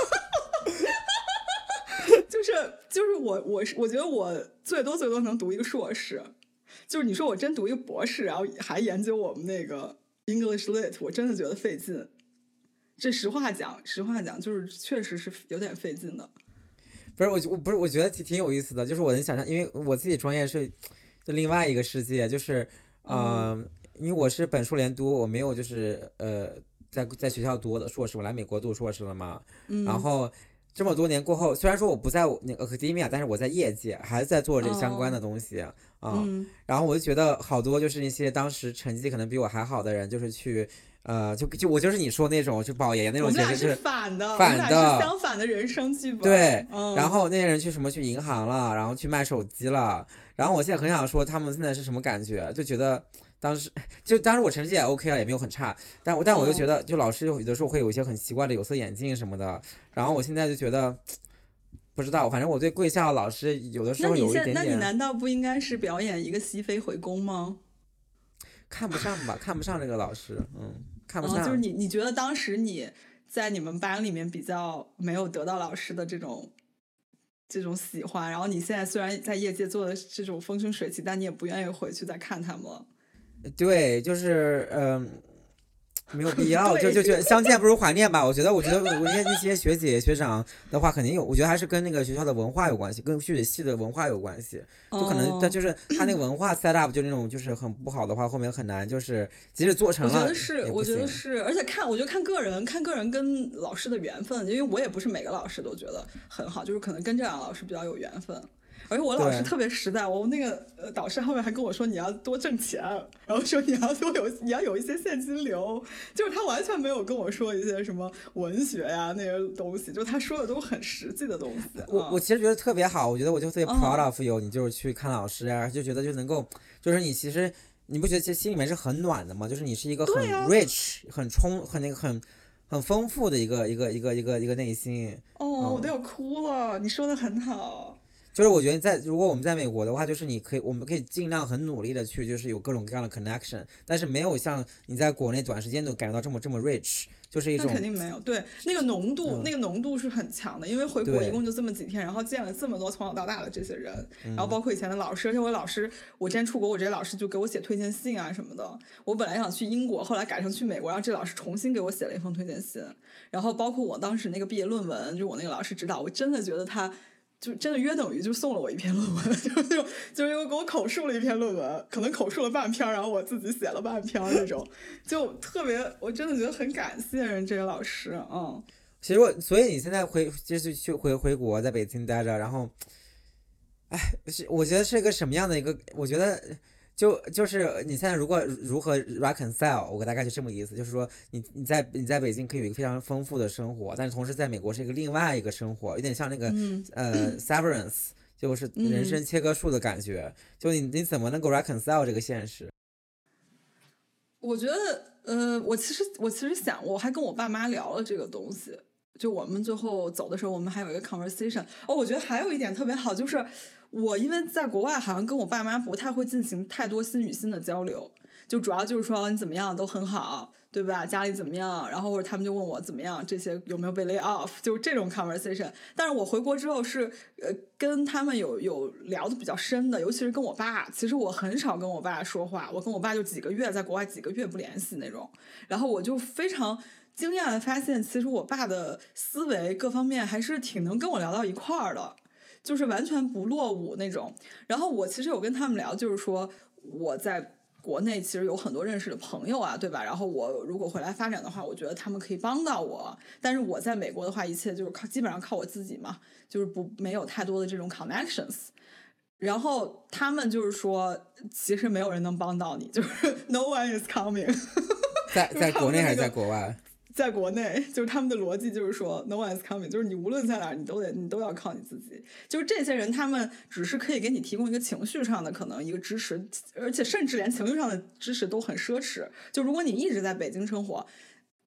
就是就是我我是我觉得我最多最多能读一个硕士，就是你说我真读一个博士，然后还研究我们那个 English Lit， 我真的觉得费劲。这实话讲，实话讲，就是确实是有点费劲的。 不是我，我不是我觉得挺挺有意思的，就是我能想象，因为我自己专业是就另外一个世界，就是呃， 嗯因为我是本硕连读，我没有就是呃在在学校读的硕士，我来美国读硕士了嘛，然嗯后这么多年过后，虽然说我不在那个 academia，但是我在业界还是在做这相关的东西啊、嗯嗯， 然后我就觉得好多就是那些当时成绩可能比我还好的人，就是去。呃，就就我就是你说那种，就保研那种， 我们俩是简直是反的， 反的， 我们俩是相反的人生剧本。 对， 嗯、 然后那些人去什么去银行了，然后去卖手机了，然后我现在很想说他们现在是什么感觉，就觉得当时就当时我成绩也 OK 了，也没有很差，但我但我就觉得就老师有的时候会有一些很奇怪的有色眼镜什么的，然后我现在就觉得不知道，反正我对贵校老师有的时候有一点点， 那你那你难道不应该是表演一个西非回宫吗？ 看不上吧，看不上这个老师，嗯，看不上。 嗯、就是你你觉得当时你在你们班里面比较没有得到老师的这种这种喜欢，然后你现在虽然在业界做的这种风生水起，但你也不愿意回去再看他们了。 对，就是嗯。没有必要，就就就相见不如怀念吧。我觉得，我觉得我那那些学姐学长的话，肯定有。我觉得还是跟那个学校的文化有关系，跟学系的文化有关系。就可能他就是他那个文化 set up 就那种就是很不好的话，后面很难就是即使做成了。 我觉得是，我觉得是，而且看我觉得看个人，看个人跟老师的缘分，因为我也不是每个老师都觉得很好，就是可能跟这两个老师比较有缘分。而且我老师特别实在，我那个呃导师后面还跟我说你要多挣钱，然后说你要多有你要有一些现金流，就是他完全没有跟我说一些什么文学呀、啊、那些东西，就他说的都很实际的东西。 我、 嗯、 我其实觉得特别好，我觉得我就特别 proud of you，、嗯、你就是去看老师啊，就觉得就能够，就是你其实你不觉得其实心里面是很暖的吗？就是你是一个很 rich、啊、很充、很那个很。很丰富的一个一个一个一个一个内心。 哦， 嗯、 我都要哭了，你说的很好。 就是我觉得在如果我们在美国的话，就是你可以我们可以尽量很努力的去就是有各种各样的 connection， 但是没有像你在国内短时间都感觉到这么这么 rich， 就是一种那肯定没有，对那个浓度、 嗯、 那个浓度是很强的，因为回国一共就这么几天，然后见了这么多从小到大的这些人，然后包括以前的老师，而且我老师我之前出国，我这些老师就给我写推荐信啊什么的。我本来想去英国，后来改成去美国，然后这老师重新给我写了一封推荐信，然后包括我当时那个毕业论文，就我那个老师指导，我真的觉得他。就真的约等于就送了我一篇论文，就就就因为给我口述了一篇论文，可能口述了半篇，然后我自己写了半篇那种，就特别，我真的觉得很感谢人这些老师，嗯。 其实我，所以你现在回就是去回回国，在北京待着，然后，哎，是我觉得是一个什么样的一个？我觉得。就就是你现在如果如何 reconcile， 我大概就这么意思，就是说你你在你在北京可以有一个非常丰富的生活，但是同时在美国是一个另外一个生活，有点像那个、 嗯、 呃 severance， 就是人生切割术的感觉。嗯、就你你怎么能够 reconcile 这个现实？ 我觉得呃，我其实我其实想，我还跟我爸妈聊了这个东西。就我们最后走的时候，我们还有一个 conversation。哦，我觉得还有一点特别好，就是我因为在国外好像跟我爸妈不太会进行太多心与心的交流，就主要就是说你怎么样都很好，对吧？家里怎么样？然后或者他们就问我怎么样，这些有没有被 lay off， 就是这种 conversation。但是我回国之后是呃跟他们有有聊的比较深的，尤其是跟我爸。其实我很少跟我爸说话，我跟我爸就几个月在国外几个月不联系那种，然后我就非常。惊讶的发现，其实我爸的思维各方面还是挺能跟我聊到一块儿的，就是完全不落伍那种。然后我其实有跟他们聊，就是说我在国内其实有很多认识的朋友啊，对吧？然后我如果回来发展的话，我觉得他们可以帮到我。但是我在美国的话，一切就是靠基本上靠我自己嘛，就是不没有太多的这种 connections。然后他们就是说，其实没有人能帮到你，就是 no one is coming 在在国内还是在国外？ 在国内，就是他们的逻辑就是说 no one is coming， 就是你无论在哪儿，你都得你都要靠你自己。就是这些人，他们只是可以给你提供一个情绪上的可能一个支持，而且甚至连情绪上的支持都很奢侈。就如果你一直在北京生活，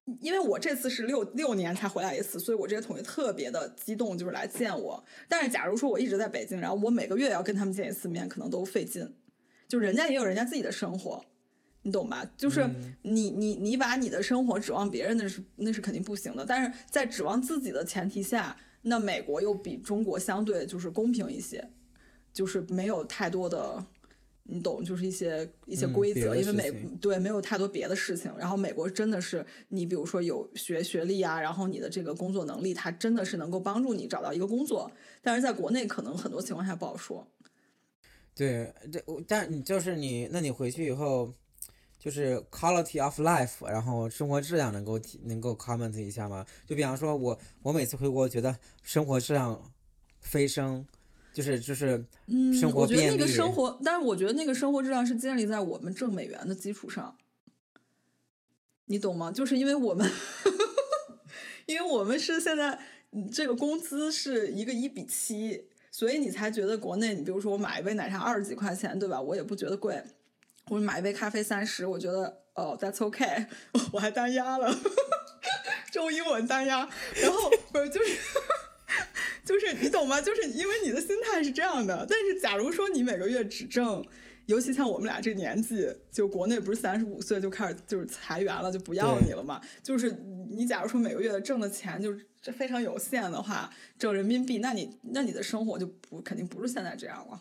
因为我这次是六六年才回来一次，所以我这些同学特别的激动，就是来见我。但是假如说我一直在北京，然后我每个月要跟他们见一次面，可能都费劲。就人家也有人家自己的生活，你懂吧？就是你你你把你的生活指望别人，那是那是肯定不行的。但是在指望自己的前提下，那美国又比中国相对就是公平一些，就是没有太多的。你懂，就是一些一些规则， 嗯、 因为美对没有太多别的事情。然后美国真的是你比如说有学学历啊，然后你的这个工作能力，它真的是能够帮助你找到一个工作。但是在国内可能很多情况下不好说。 对，这但你就是你，那你回去以后，就是 quality of life， 然后生活质量能够能够 comment 一下吗？就比方说我我每次回国觉得生活质量飞升。就是就是生活便利， 嗯，我觉得那个生活，但是我觉得那个生活质量是建立在我们挣美元的基础上，你懂吗？就是因为我们，因为我们是现在这个工资是一个一比七，所以你才觉得国内，你比如说我买一杯奶茶二十几块钱，对吧？我也不觉得贵，我买一杯咖啡三十，我觉得哦 ，that's okay， 我还单压了，中英文单压，然后不是就是。就是你懂吗？就是因为你的心态是这样的，但是假如说你每个月只挣，尤其像我们俩这年纪，就国内不是三十五岁就开始就是裁员了，就不要你了嘛。就是你假如说每个月挣的钱就是非常有限的话，挣人民币，那你那你的生活就不肯定不是现在这样了。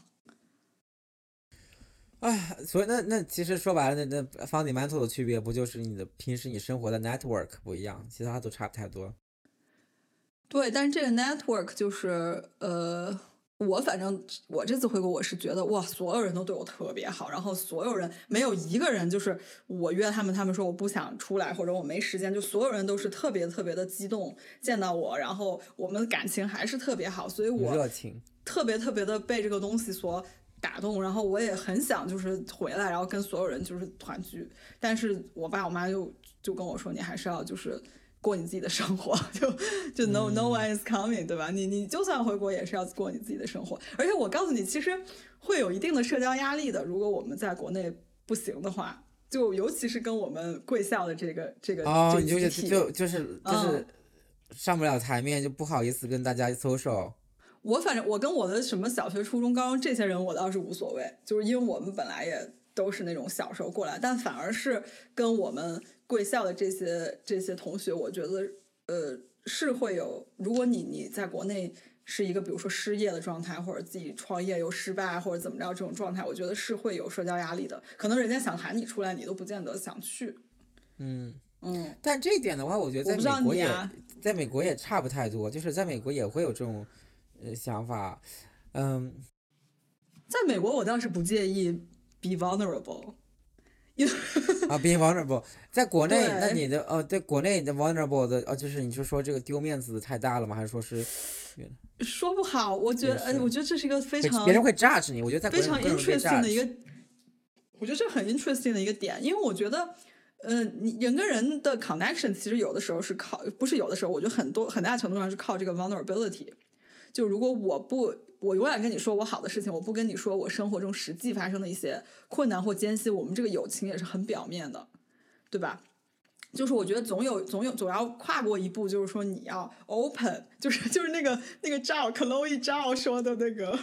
哎，所以那那其实说白了，那那 fundamental 的区别不就是你的平时你生活的 network 不一样，其他都差不太多。 对，但是这个 network 就是呃，我反正我这次回国，我是觉得哇，所有人都对我特别好，然后所有人没有一个人就是我约他们，他们说我不想出来或者我没时间，就所有人都是特别特别的激动见到我，然后我们的感情还是特别好，所以我热情特别特别的被这个东西所打动，然后我也很想就是回来，然后跟所有人就是团聚，但是我爸我妈就就跟我说，你还是要就是过你自己的生活，就就 no、嗯、no one is coming， 对吧？你你就算回国也是要过你自己的生活，而且我告诉你，其实会有一定的社交压力的。如果我们在国内不行的话，就尤其是跟我们贵校的这个这个哦， 这你就就就是就是上不了台面，就不好意思跟大家 social。 我反正我跟我的什么小学、初中、高中这些人，我倒是无所谓，就是因为我们本来也都是那种小时候过来，但反而是跟我们贵校的这些这些同学，我觉得呃是会有，如果你你在国内是一个比如说失业的状态，或者自己创业又失败或者怎么着这种状态，我觉得是会有社交压力的，可能人家想喊你出来，你都不见得想去。 嗯嗯， 但这一点的话，我觉得在美国也、 啊、 在美国也差不太多，就是在美国也会有这种呃想法。嗯， 在美国我倒是不介意 be vulnerable。 啊 ，being vulnerable， 在国内，那你的哦，在国内的 vulnerable 的哦，就是你就说这个丢面子太大了吗？还是说是说不好？我觉得，呃，我觉得这是一个非常别人会 judge 你，我觉得在非常 interesting 的一个，我觉得这很 interesting 的一个点，因为我觉得，呃，你人跟人的 connection 其实有的时候是靠，不是有的时候，我觉得很多很大程度上是靠这个 vulnerability。就如果我不，我永远跟你说我好的事情，我不跟你说我生活中实际发生的一些困难或艰辛，我们这个友情也是很表面的，对吧？就是我觉得总有总有总要跨过一步，就是说你要 open， 就是就是那个那个赵 Chloe 赵说的那个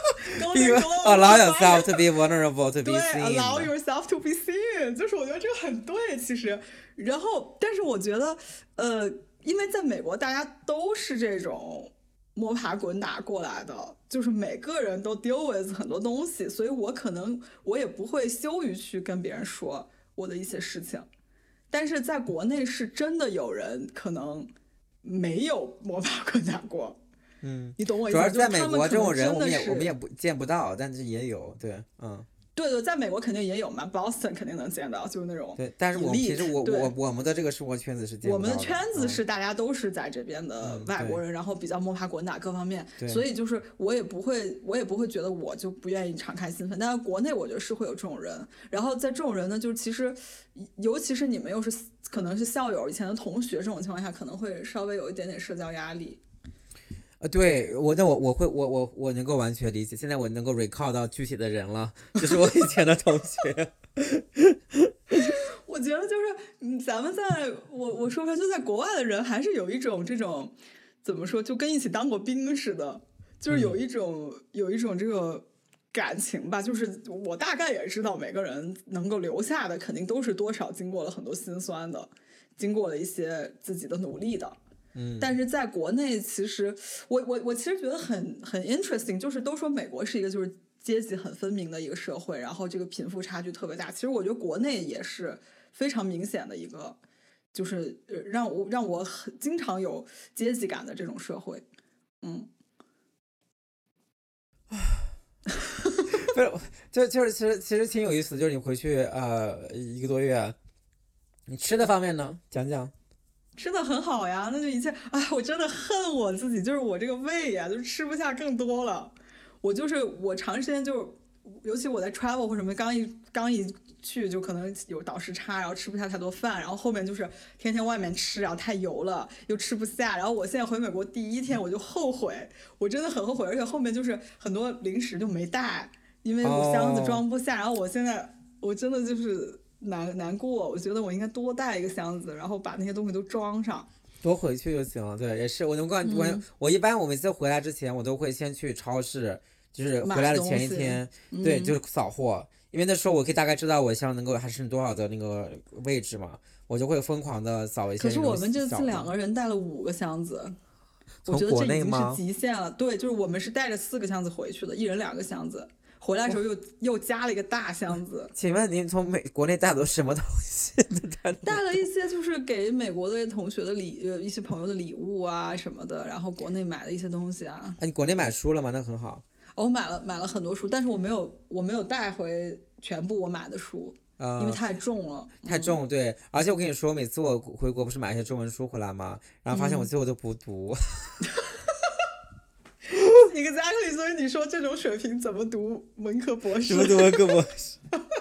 allow yourself to be vulnerable to be seen， 对 allow yourself to be seen， 就是我觉得这个很对，其实。然后，但是我觉得，呃，因为在美国大家都是这种摸爬滚打过来的，就是每个人都 deal with 很多东西，所以我可能我也不会羞于去跟别人说我的一些事情。但是在国内是真的有人可能没有摸爬滚打过， 嗯， 你懂我意思？ 主要是在美国这种人我们也是我们也不见不到，但是也有，对，嗯。 对对，在美国肯定也有嘛 ，Boston 肯定能见到，就是那种。 对，但是我们其实我我我们的这个生活圈子是见不到的。 我们的圈子是大家都是在这边的外国人， 嗯、 然后比较摸爬滚打各方面，所以就是我也不会，我也不会觉得我就不愿意敞开心扉。但是国内我觉得是会有这种人，然后在这种人呢，就是其实，尤其是你们又是可能是校友、以前的同学这种情况下，可能会稍微有一点点社交压力。 呃，对我，那我我会我我我能够完全理解。现在我能够 recall 到具体的人了，就是我以前的同学。 我觉得就是，嗯，咱们在我我说出来，就在国外的人还是有一种这种怎么说，就跟一起当过兵似的，就是有一种、嗯、有一种这个感情吧。就是我大概也知道，每个人能够留下的，肯定都是多少经过了很多辛酸的，经过了一些自己的努力的。 嗯， 但是在国内，其实我我我其实觉得很很 interesting， 就是都说美国是一个就是阶级很分明的一个社会，然后这个贫富差距特别大。其实我觉得国内也是非常明显的一个，就是让我让我很经常有阶级感的这种社会。嗯， 不是，就就是其实其实挺有意思的，就是你回去呃一个多月，你吃的方面呢，讲讲。 吃的很好呀，那就一切。哎，我真的恨我自己，就是我这个胃呀，就吃不下更多了。我就是我长时间就，尤其我在 travel 或者什么，刚一刚一去就可能有倒时差，然后吃不下太多饭，然后后面就是天天外面吃，然后太油了又吃不下。然后我现在回美国第一天我就后悔，我真的很后悔，而且后面就是很多零食就没带，因为我箱子装不下。Oh. 然后我现在我真的就是难难过，我觉得我应该多带一个箱子，然后把那些东西都装上。 多回去就行了，对，也是我能关、嗯、我我一般我每次回来之前，我都会先去超市，就是回来的前一天，对，就是扫货，因为那时候我可以大概知道我箱能够还剩多少的那个位置嘛，我就会疯狂的扫一些。 可是我们这次两个人带了五个箱子，我觉得这已经是极限了。对，就是我们是带着四个箱子回去的，一人两个箱子。回来的时候又又加了一个大箱子。 请问您从美国内带了什么东西？ 带了一些就是给美国的同学的礼，一些朋友的礼物啊什么的，然后国内买的一些东西啊。 啊，你国内买书了吗？那很好。 哦，我买了买了很多书，但是我没有我没有带回全部我买的书，呃、因为太重了。 太重，对。而且我跟你说，每次我回国不是买一些中文书回来吗？然后发现我最后都不读。嗯 Exactly， 所以你说这种水平怎么读文科博士？ 怎么读文科博士？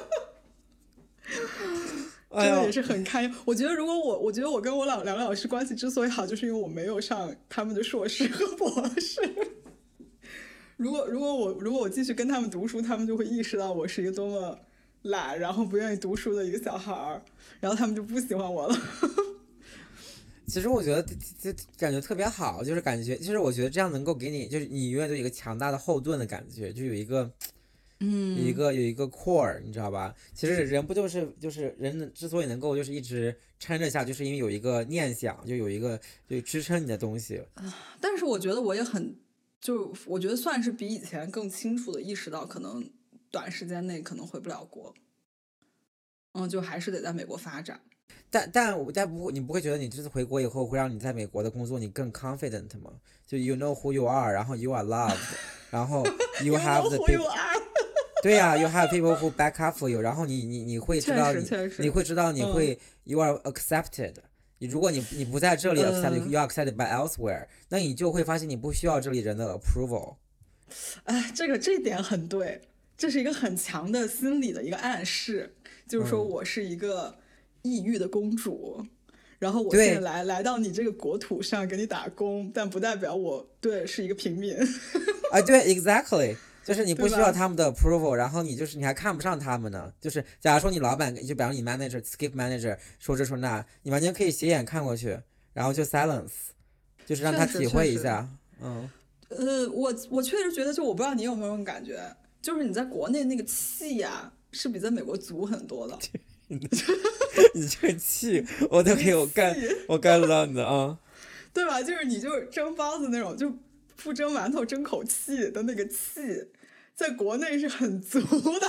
真的也是很堪忧。我觉得如果我，我觉得我跟我两两个老师关系之所以好，就是因为我没有上他们的硕士和博士。如果如果我如果我继续跟他们读书，他们就会意识到我是一个多么懒，然后不愿意读书的一个小孩儿，然后他们就不喜欢我了。 其实我觉得这感觉特别好，就是感觉，就是我觉得这样能够给你，就是你永远都有一个强大的后盾的感觉，就有一个， 嗯， 有一个有一个 core， 你知道吧？其实人不就是就是人之所以能够就是一直撑着下，就是因为有一个念想，就有一个就支撑你的东西。 但是我觉得我也很，就我觉得算是比以前更清楚的意识到，可能短时间内可能回不了国，嗯，就还是得在美国发展。 但但但不，你不会觉得你这次回国以后会让你在美国的工作你更 confident 吗？就 you know who you are， 然后 you are loved， 然后 you have the people， 对呀、啊、，you have people who back up for you， 然后你你你会知道你你会知道你会、嗯、you are accepted。如果你你不在这里 accepted，、嗯、you are accepted by elsewhere， 那你就会发现你不需要这里人的 approval。 哎，这个这点很对，这是一个很强的心理的一个暗示，就是说我是一个异域的公主，然后我现在来来到你这个国土上给你打工，但不代表我对是一个平民。 啊，对 ，exactly， 就是你不需要他们的 approval， 然后你就是你还看不上他们呢。就是假如说你老板，就比方说你 manager、skip manager 说这说那，你完全可以斜眼看过去，然后就 silence， 就是让他体会一下。嗯， 呃，我我确实觉得，就我不知道你有没有感觉，就是你在国内那个气呀、啊，是比在美国足很多的。 你这个气我都可以我干我干得到你的啊， 对吧？就是你就是蒸包子那种，就不蒸馒头争口气的那个气，在国内是很足的。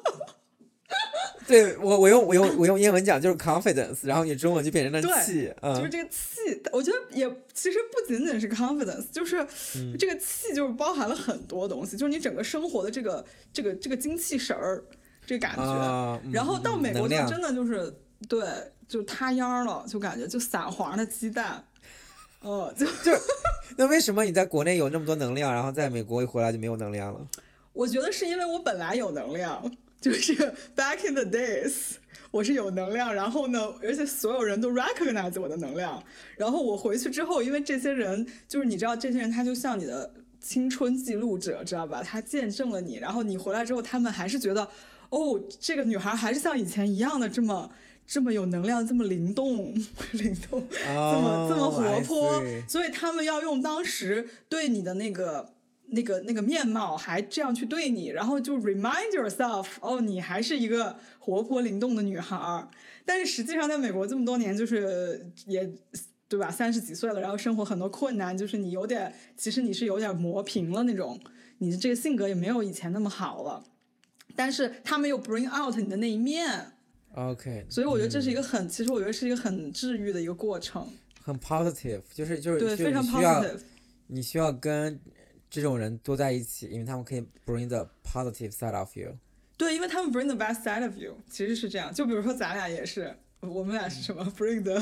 对，我我用我用我用英文讲就是 confidence， 然后你中文就变成了气， 嗯，就是这个气，我觉得也其实不仅仅是 confidence， 就是这个气就是包含了很多东西，就是你整个生活的这个这个这个精气神儿。这感觉、 啊嗯、 然后到美国就真的就是对就塌秧了，就感觉就散黄的鸡蛋，哦、嗯、就就那为什么你在国内有那么多能量，然后在美国一回来就没有能量了？ 我觉得是因为我本来有能量，就是 back in the days 我是有能量，然后呢而且所有人都 recognize 我的能量，然后我回去之后，因为这些人就是你知道这些人他就像你的青春记录者，知道吧，他见证了你，然后你回来之后他们还是觉得哦，这个女孩还是像以前一样的这么这么有能量，这么灵动，灵动， 哦、 这么这么活泼， I see. 所以他们要用当时对你的那个那个那个面貌，还这样去对你，然后就 remind yourself， 哦，你还是一个活泼灵动的女孩。但是实际上在美国这么多年，就是也对吧，三十几岁了，然后生活很多困难，就是你有点，其实你是有点磨平了那种，你的这个性格也没有以前那么好了。但是他们又 bring out 你的那一面。 OK， 所以我觉得这是一个很、嗯、其实我觉得是一个很治愈的一个过程， 很 positive， 就是就是对，非常 positive， 你需要跟这种人多在一起，因为他们可以 bring the positive side of you。 对，因为他们 bring the best side of you， 其实是这样。就比如说咱俩也是，我们俩是什么 bring the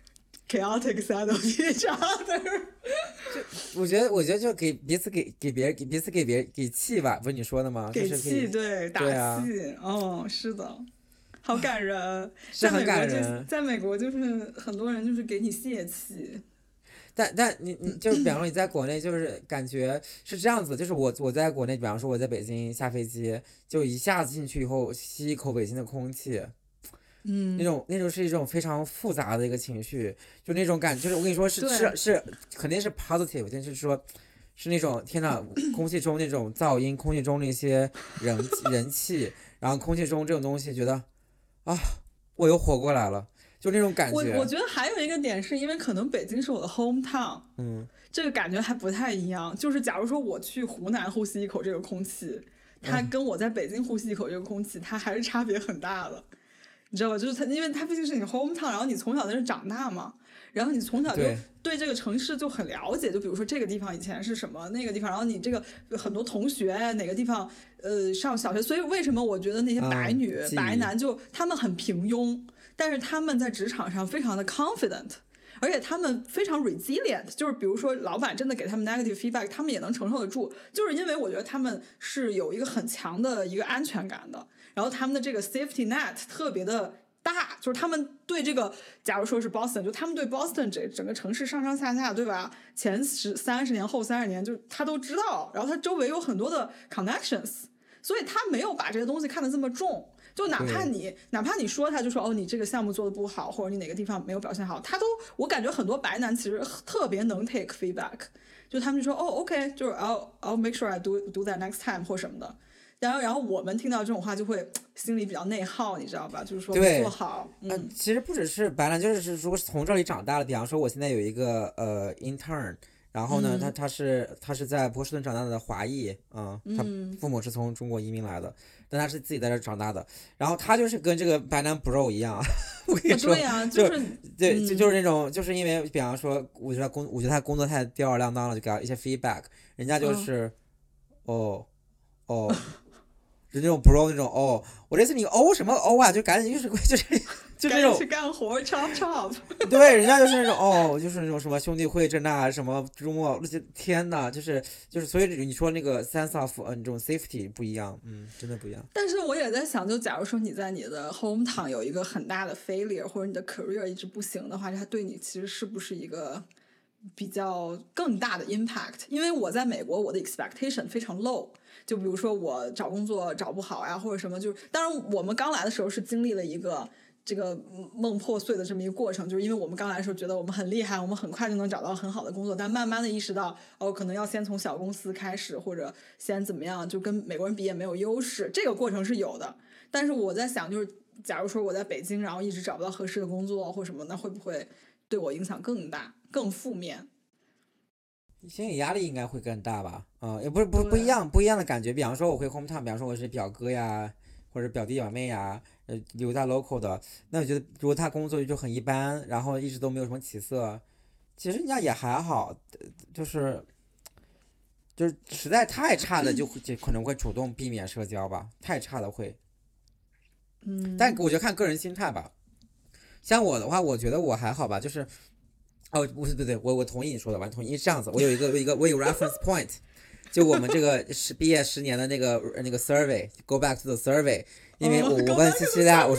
chaotic side of each other。 就我觉得我觉得就给彼此给给别人给彼此给别人给气吧，不是你说的吗？ 给气， 就是、 对，打气，哦、啊，是的，好感人。 是很感人。 在美国就是很多人就是给你泄气。 但但你你就比方说你在国内就是感觉是这样子，就是我我在国内，比方说我在北京下飞机，就一下子进去以后吸一口北京的空气， 嗯， 那种那种是一种非常复杂的一个情绪，就那种感觉，就是我跟你说是是是肯定是 positive， 但是说是那种天哪，空气中那种噪音，空气中那些人人气，然后空气中这种东西，觉得啊，我又活过来了。就那种感觉。 我我觉得还有一个点是因为可能北京是我的 hometown， 嗯， 这个感觉还不太一样。就是假如说我去湖南呼吸一口这个空气，它跟我在北京呼吸一口这个空气，它还是差别很大的，你知道吧？就是它，因为它毕竟是你 hometown， 然后你从小在这长大嘛，然后你从小就对这个城市就很了解。就比如说这个地方以前是什么，那个地方，然后你这个很多同学哪个地方呃上小学，所以为什么我觉得那些白女、 嗯、 白男就他们很平庸。但是他们在职场上非常的 confident， 而且他们非常 resilient， 就是比如说老板真的给他们 negative feedback， 他们也能承受得住，就是因为我觉得他们是有一个很强的一个安全感的，然后他们的这个 safety net 特别的大，就是他们对这个，假如说是 Boston， 就他们对 Boston 这整个城市上上下下，对吧？前十三十年后三十年，就他都知道，然后他周围有很多的 connections， 所以他没有把这些东西看得这么重。就哪怕你哪怕你说他就说哦你这个项目做的不好，或者你哪个地方没有表现好，他都我感觉很多白男其实特别能 take feedback， 就他们就说哦 OK， 就是 I'll I'll make sure I do do that next time 或什么的。然后然后我们听到这种话就会心里比较内耗，你知道吧？就是说没做好。嗯、 呃，其实不只是白男，就是如果是从这里长大的，比方说我现在有一个呃 intern。然后呢， 嗯、 他他是他是在波士顿长大的华裔，嗯，他父母是从中国移民来的，但他是自己在这长大的。然后他就是跟这个白男 bro 一样，我跟你说， 啊对呀、啊，就是、 就对，就就是那种，就是因为比方说，我觉得工，我觉得他工作太吊儿郎当了，就给他一些 feedback， 人家就是，嗯、哦，哦。就那种 bro 那种哦，我这次你哦什么哦啊，就赶紧就是就是就那种去干活 chop chop。 对，人家就是那种哦，就是那种什么兄弟会这那什么周末，天哪，就是就是所以你说那个 sense of 呃这种 safety 不一样，嗯，真的不一样。 但是我也在想，就假如说你在你的 hometown 有一个很大的 failure， 或者你的 career 一直不行的话，它对你其实是不是一个比较更大的 impact？ 因为我在美国，我的 expectation 非常 low。就比如说我找工作找不好呀，或者什么，就是当然我们刚来的时候是经历了一个这个梦破碎的这么一个过程，就是因为我们刚来的时候觉得我们很厉害，我们很快就能找到很好的工作，但慢慢的意识到哦，可能要先从小公司开始，或者先怎么样，就跟美国人比也没有优势，这个过程是有的。但是我在想，就是假如说我在北京，然后一直找不到合适的工作或什么，那会不会对我影响更大、更负面？ 心理压力应该会更大吧，啊、呃，也不是不不一样不一样的感觉。比方说我回 hometown， 比方说我是表哥呀，或者表弟表妹呀，呃，留在 local 的，那我觉得如果他工作就很一般，然后一直都没有什么起色，其实人家也还好，就是就是实在太差的就就可能会主动避免社交吧，太差的会， 嗯， 但我觉得看个人心态吧。像我的话，我觉得我还好吧，就是。哦，不是，对对，我我同意你说的，完全同意。是这样子，我有一个一个我有 reference point， 就我们这个是毕业十年的那个那个 survey，go back to the survey， 因为我我问西西拉，我说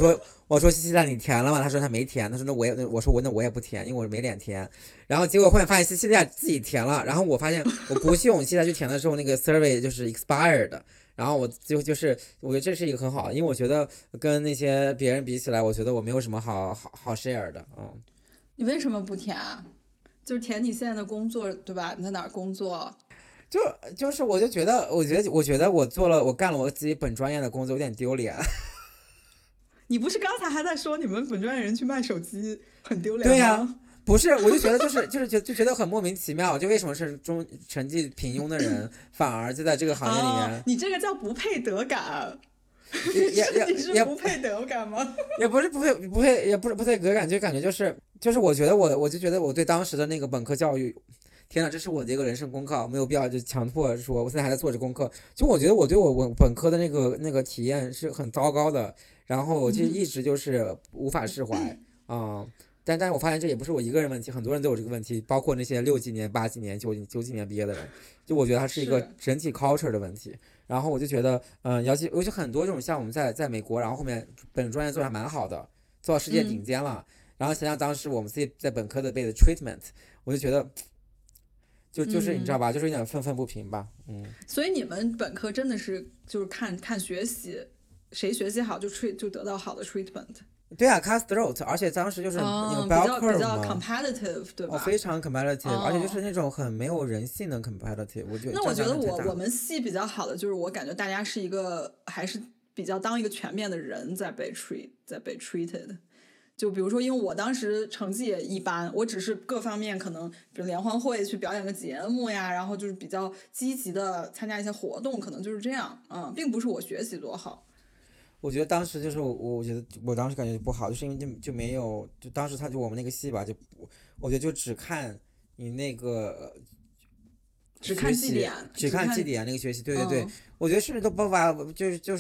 我说西西拉你填了吗？他说他没填，他说那我也我说我那我也不填，因为我没脸填。然后结果后面发现西西拉自己填了，然后我发现我鼓起勇气再去填的时候，那个 survey 就是 expired 的。然后我就就是我觉得这是一个很好，因为我觉得跟那些别人比起来，我觉得我没有什么好好好 share 的。嗯， 你为什么不填啊？就是填你现在的工作，对吧？你在哪儿工作？ 就就是我就觉得，我觉得我觉得我做了，我干了我自己本专业的工作，有点丢脸。 你不是刚才还在说你们本专业人去卖手机很丢脸吗？ 对呀、啊，不是，我就觉得就是就是觉就觉得很莫名其妙，就为什么是中成绩平庸的人反而就在这个行业里面？ 哦、你这个叫不配得感。 也也你是不配得感吗？ 也不是不配不配，也不是不配得感，就感觉就是就是我觉得我我就觉得我对当时的那个本科教育。天哪，这是我的一个人生功课，没有必要就强迫说我现在还在做这功课。就我觉得我对我我本科的那个那个体验是很糟糕的，然后我就一直就是无法释怀啊、嗯。但但是我发现这也不是我一个人问题，很多人都有这个问题，包括那些六几年、八几年、九九几年毕业的人。就我觉得它是一个整体 culture 的问题。然后我就觉得，嗯，尤其尤其很多这种像我们在在美国，然后后面本专业做的还蛮好的，做到世界顶尖了。嗯、然后想想当时我们自己在本科的被的 treatment， 我就觉得。就就是你知道吧、嗯，就是有点愤愤不平吧，嗯。 所以你们本科真的是就是看看学习，谁学习好就 treat 就得到好的 treatment。 对啊 ，cutthroat， 而且当时就是有 bell curve 比较 competitive， 对吧？ 哦，非常 competitive，、 哦、 而且就是那种很没有人性的 competitive。我觉得那我觉得我我们系比较好的就是我感觉大家是一个还是比较当一个全面的人在被 treat， 在被 treated。就比如说，因为我当时成绩也一般，我只是各方面可能，比如联欢会去表演个节目呀，然后就是比较积极的参加一些活动，可能就是这样，嗯，并不是我学习多好。 我觉得当时就是我，我觉得我当时感觉不好，就是因为就就没有，就当时他就我们那个系吧，就我觉得就只看你那个， 只看绩点， 只看绩点那个学习，对对对， 嗯、 我觉得甚至都不把，就是就是。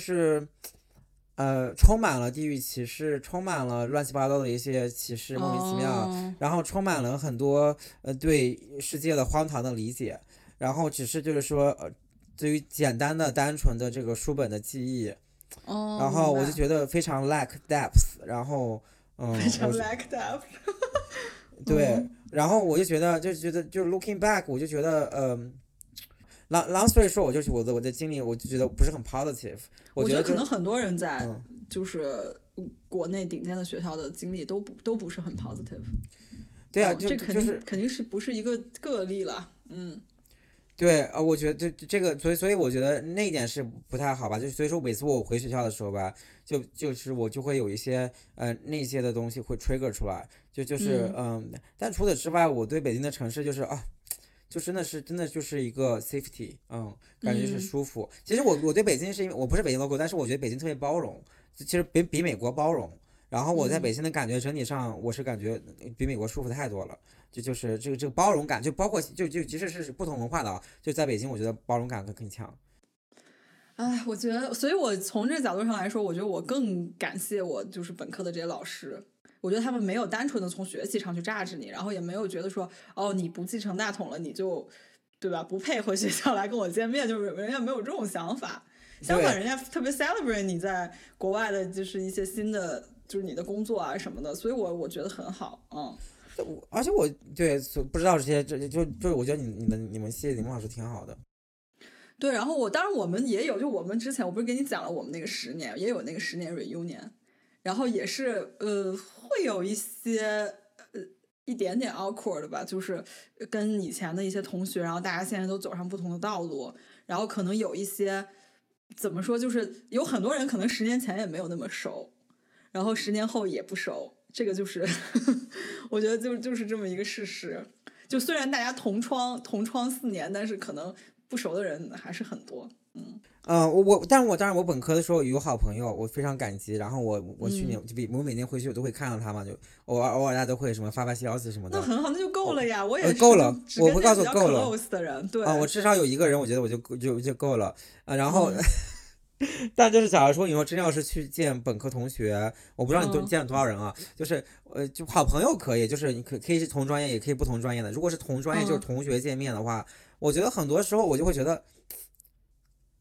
呃，充满了地域歧视，充满了乱七八糟的一些歧视，莫名其妙， oh. 然后充满了很多呃对世界的荒唐的理解，然后只是就是说，呃，对于简单的、单纯的这个书本的记忆， oh, 然后我就觉得非常 lack depth， 然后嗯， 非常 lack depth， 对，嗯、然后我就觉得就觉得就 looking back， 我就觉得嗯。long long story 说，我就是我的我的经历，我就觉得不是很 positive。 我觉得可能很多人在就是国内顶尖的学校的经历都不都不是很 positive。 对啊， 哦、 就这肯定、 就是肯定是不是一个个例了，嗯。 对啊，我觉得这这个，所以所以我觉得那一点是不太好吧。就所以说每次我回学校的时候吧，就就是我就会有一些呃那些的东西会 trigger 出来，就就是嗯、嗯，但除此之外，我对北京的城市就是啊。就真的是真的就是一个 safety， 嗯，感觉是舒服。嗯、其实我我对北京是因为我不是北京 logo， 但是我觉得北京特别包容，其实比比美国包容。然后我在北京的感觉整体上我是感觉比美国舒服太多了，就就是这个这个包容感，就包括就就即使是不同文化的啊，就在北京我觉得包容感更更强。 哎，我觉得，所以我从这个角度上来说，我觉得我更感谢我就是本科的这些老师。我觉得他们没有单纯的从学习上去榨制你，然后也没有觉得说哦你不继承大统了你就对吧不配回学校来跟我见面，就是人家没有这种想法。相反人家特别 celebrate 你在国外的就是一些新的就是你的工作啊什么的，所以我我觉得很好。嗯， 而且我对不知道这些这就就是我觉得你你们你们系李梦老师挺好的。 对，然后我当然我们也有，就我们之前我不是跟你讲了我们那个十年也有那个十年 reunion， 然后也是呃会有一些呃一点点 awkward 吧，就是跟以前的一些同学，然后大家现在都走上不同的道路，然后可能有一些怎么说，就是有很多人可能十年前也没有那么熟，然后十年后也不熟，这个就是我觉得就就是这么一个事实。就虽然大家同窗同窗四年，但是可能不熟的人还是很多。嗯， 呃，我我，但是我当然我本科的时候有好朋友，我非常感激。然后我我去年、嗯、就比我每年回去我都会看到他嘛，就偶尔偶尔大家都会什么发发消息什么的。 那很好，那就够了呀。我也是、 呃、够了，我会告诉够了。 的人对啊、呃，我至少有一个人，我觉得我就就就够了啊、呃。然后，嗯、但就是假如说你说真要是去见本科同学，我不知道你都见了多少人啊。嗯、就是呃，就好朋友可以，就是你可可以是同专业，也可以不同专业的。如果是同专业，就是同学见面的话，嗯、我觉得很多时候我就会觉得。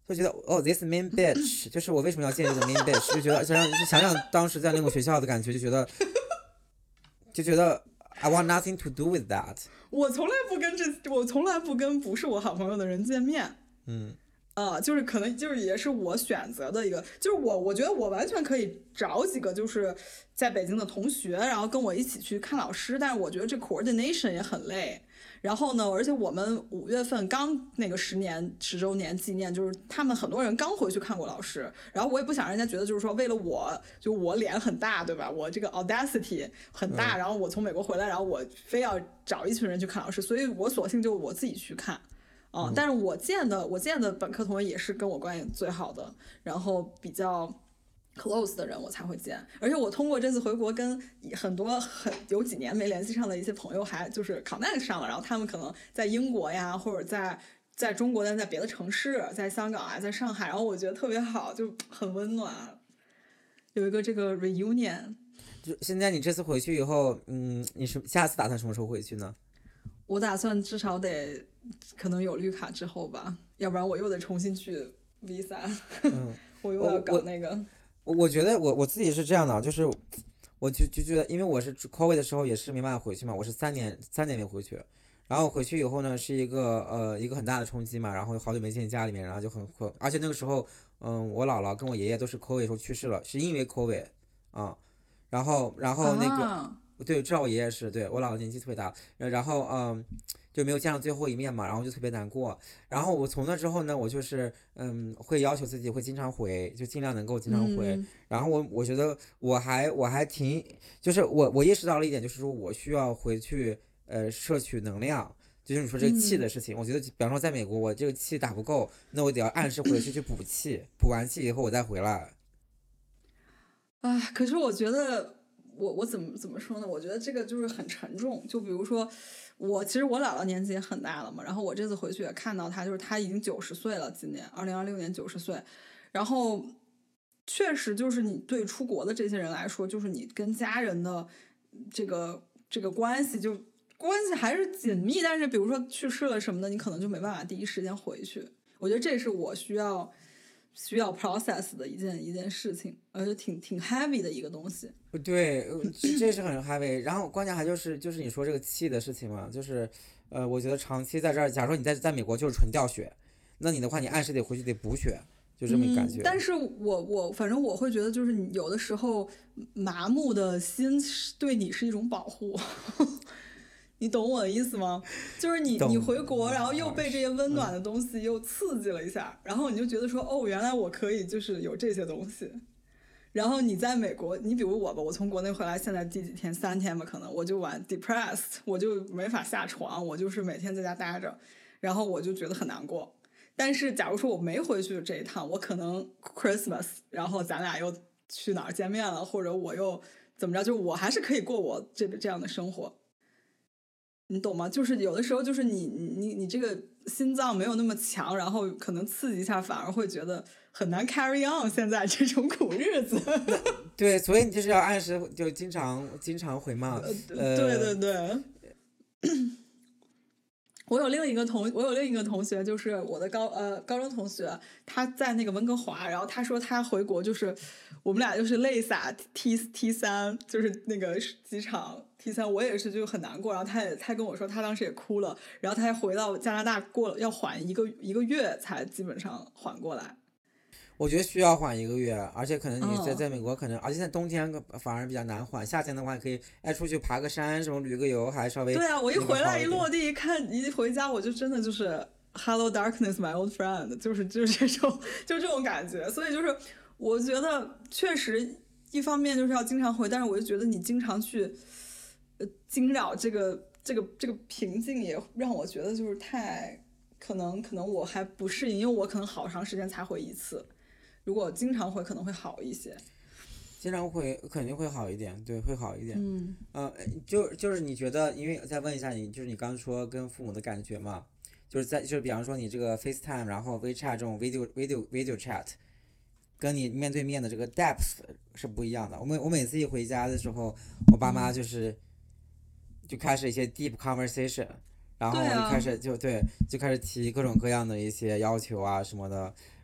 就觉得哦 this mean bitch 就是我为什么要见这个 mean bitch， 就觉得想想就想想当时在那个学校的感觉，就觉得就觉得 I want nothing to do with that。 我从来不跟这我从来不跟不是我好朋友的人见面。 嗯呃，就是可能就是也是我选择的一个，就是我我觉得我完全可以找几个就是在北京的同学，然后跟我一起去看老师，但是我觉得这 coordination 也很累。然后呢，而且我们五月份刚那个十年十周年纪念，就是他们很多人刚回去看过老师，然后我也不想让人家觉得就是说为了我就我脸很大，对吧？我这个 audacity 很大，然后我从美国回来，然后我非要找一群人去看老师，所以我索性就我自己去看。啊、嗯，但是我见的我见的本科同学也是跟我关系最好的，然后比较 close 的人我才会见。而且我通过这次回国，跟很多很有几年没联系上的一些朋友还就是 connect 上了，然后他们可能在英国呀，或者在在中国，但在别的城市，在香港啊，在上海，然后我觉得特别好，就很温暖，有一个这个 reunion。 就现在你这次回去以后，嗯，你是下次打算什么时候回去呢？ 我打算至少得可能有绿卡之后吧，要不然我又得重新去 visa。 嗯， 我又要搞那个。 我我觉得我我自己是这样的，就是我就就觉得，因为我是 COVID 的时候也是没办法回去嘛，我是三年三年没回去，然后回去以后呢是一个呃一个很大的冲击嘛，然后好久没见家里面，然后就很很，而且那个时候嗯我姥姥跟我爷爷都是 COVID 时候去世了，是因为 COVID 啊、嗯，然后然后那个。啊对，知道我爷爷是对我姥姥年纪特别大，然后嗯就没有见到最后一面嘛，然后就特别难过。然后我从那之后呢，我就是嗯会要求自己会经常回，就尽量能够经常回。 嗯、 然后我我觉得我还我还挺，就是我我意识到了一点，就是说我需要回去呃摄取能量。就是你说这个气的事情， 嗯、 我觉得比方说在美国我这个气打不够，那我得要按时回去去补气，补完气以后我再回来。 哎，可是我觉得。我我怎么怎么说呢？我觉得这个就是很沉重。就比如说，我其实我姥姥年纪也很大了嘛，然后我这次回去也看到她，就是她已经九十岁了，今年二零二六年九十岁。然后确实就是你对出国的这些人来说，就是你跟家人的这个这个关系就关系还是紧密，但是比如说去世了什么的，你可能就没办法第一时间回去。我觉得这是我需要。需要 process 的一件一件事情，而且挺挺 heavy 的一个东西。 对，这是很 heavy。然后关键还就是就是你说这个气的事情嘛，就是呃，我觉得长期在这儿，假如说你在在美国就是纯掉血，那你的话你按时得回去得补血，就这么一感觉。 嗯、但是我我反正我会觉得，就是你有的时候麻木的心对你是一种保护。你懂我的意思吗？就是你你回国，然后又被这些温暖的东西又刺激了一下，嗯、然后你就觉得说，哦，原来我可以就是有这些东西。然后你在美国，你比如我吧，我从国内回来，现在第几天？三天吧，可能我就完 depressed， 我就没法下床，我就是每天在家待着，然后我就觉得很难过。但是假如说我没回去这一趟，我可能 Christmas， 然后咱俩又去哪儿见面了，或者我又怎么着，就我还是可以过我这这样的生活。你懂吗？就是有的时候，就是你你你这个心脏没有那么强，然后可能刺激一下，反而会觉得很难 carry on 现在这种苦日子。 对，所以你就是要按时，就经常经常回嘛。 呃，对对对。我有另一个同，我有另一个同学，就是我的高呃高中同学，他在那个温哥华，然后他说他回国就是我们俩就是泪洒 T T 三，就是那个机场 T 三，我也是就很难过，然后他也他跟我说他当时也哭了，然后他还回到加拿大过了要缓一个一个月才基本上缓过来。 我觉得需要缓一个月，而且可能你在在美国可能，嗯、而且在冬天反而比较难缓，夏天的话可以哎出去爬个山什么旅个游还稍微。 对啊，我一回来一落地一看一回家我就真的就是 Hello Darkness my old friend， 就是就是这种就这种感觉，所以就是我觉得确实一方面就是要经常回，但是我就觉得你经常去呃惊扰这个这个这个平静也让我觉得就是太可能可能我还不适应，因为我可能好长时间才回一次。如果经常会可能会好一些， 经常会肯定会好一点，对，会好一点。 嗯， 呃，就就是你觉得，因为再问一下你，就是你刚说跟父母的感觉嘛，就是在就是比方说你这个 FaceTime， 然后 WeChat 这种 video video video chat， 跟你面对面的这个 depth 是不一样的。我每我每次一回家的时候，我爸妈就是就开始一些 deep conversation， 然后就开始就对就开始提各种各样的一些要求啊什么的。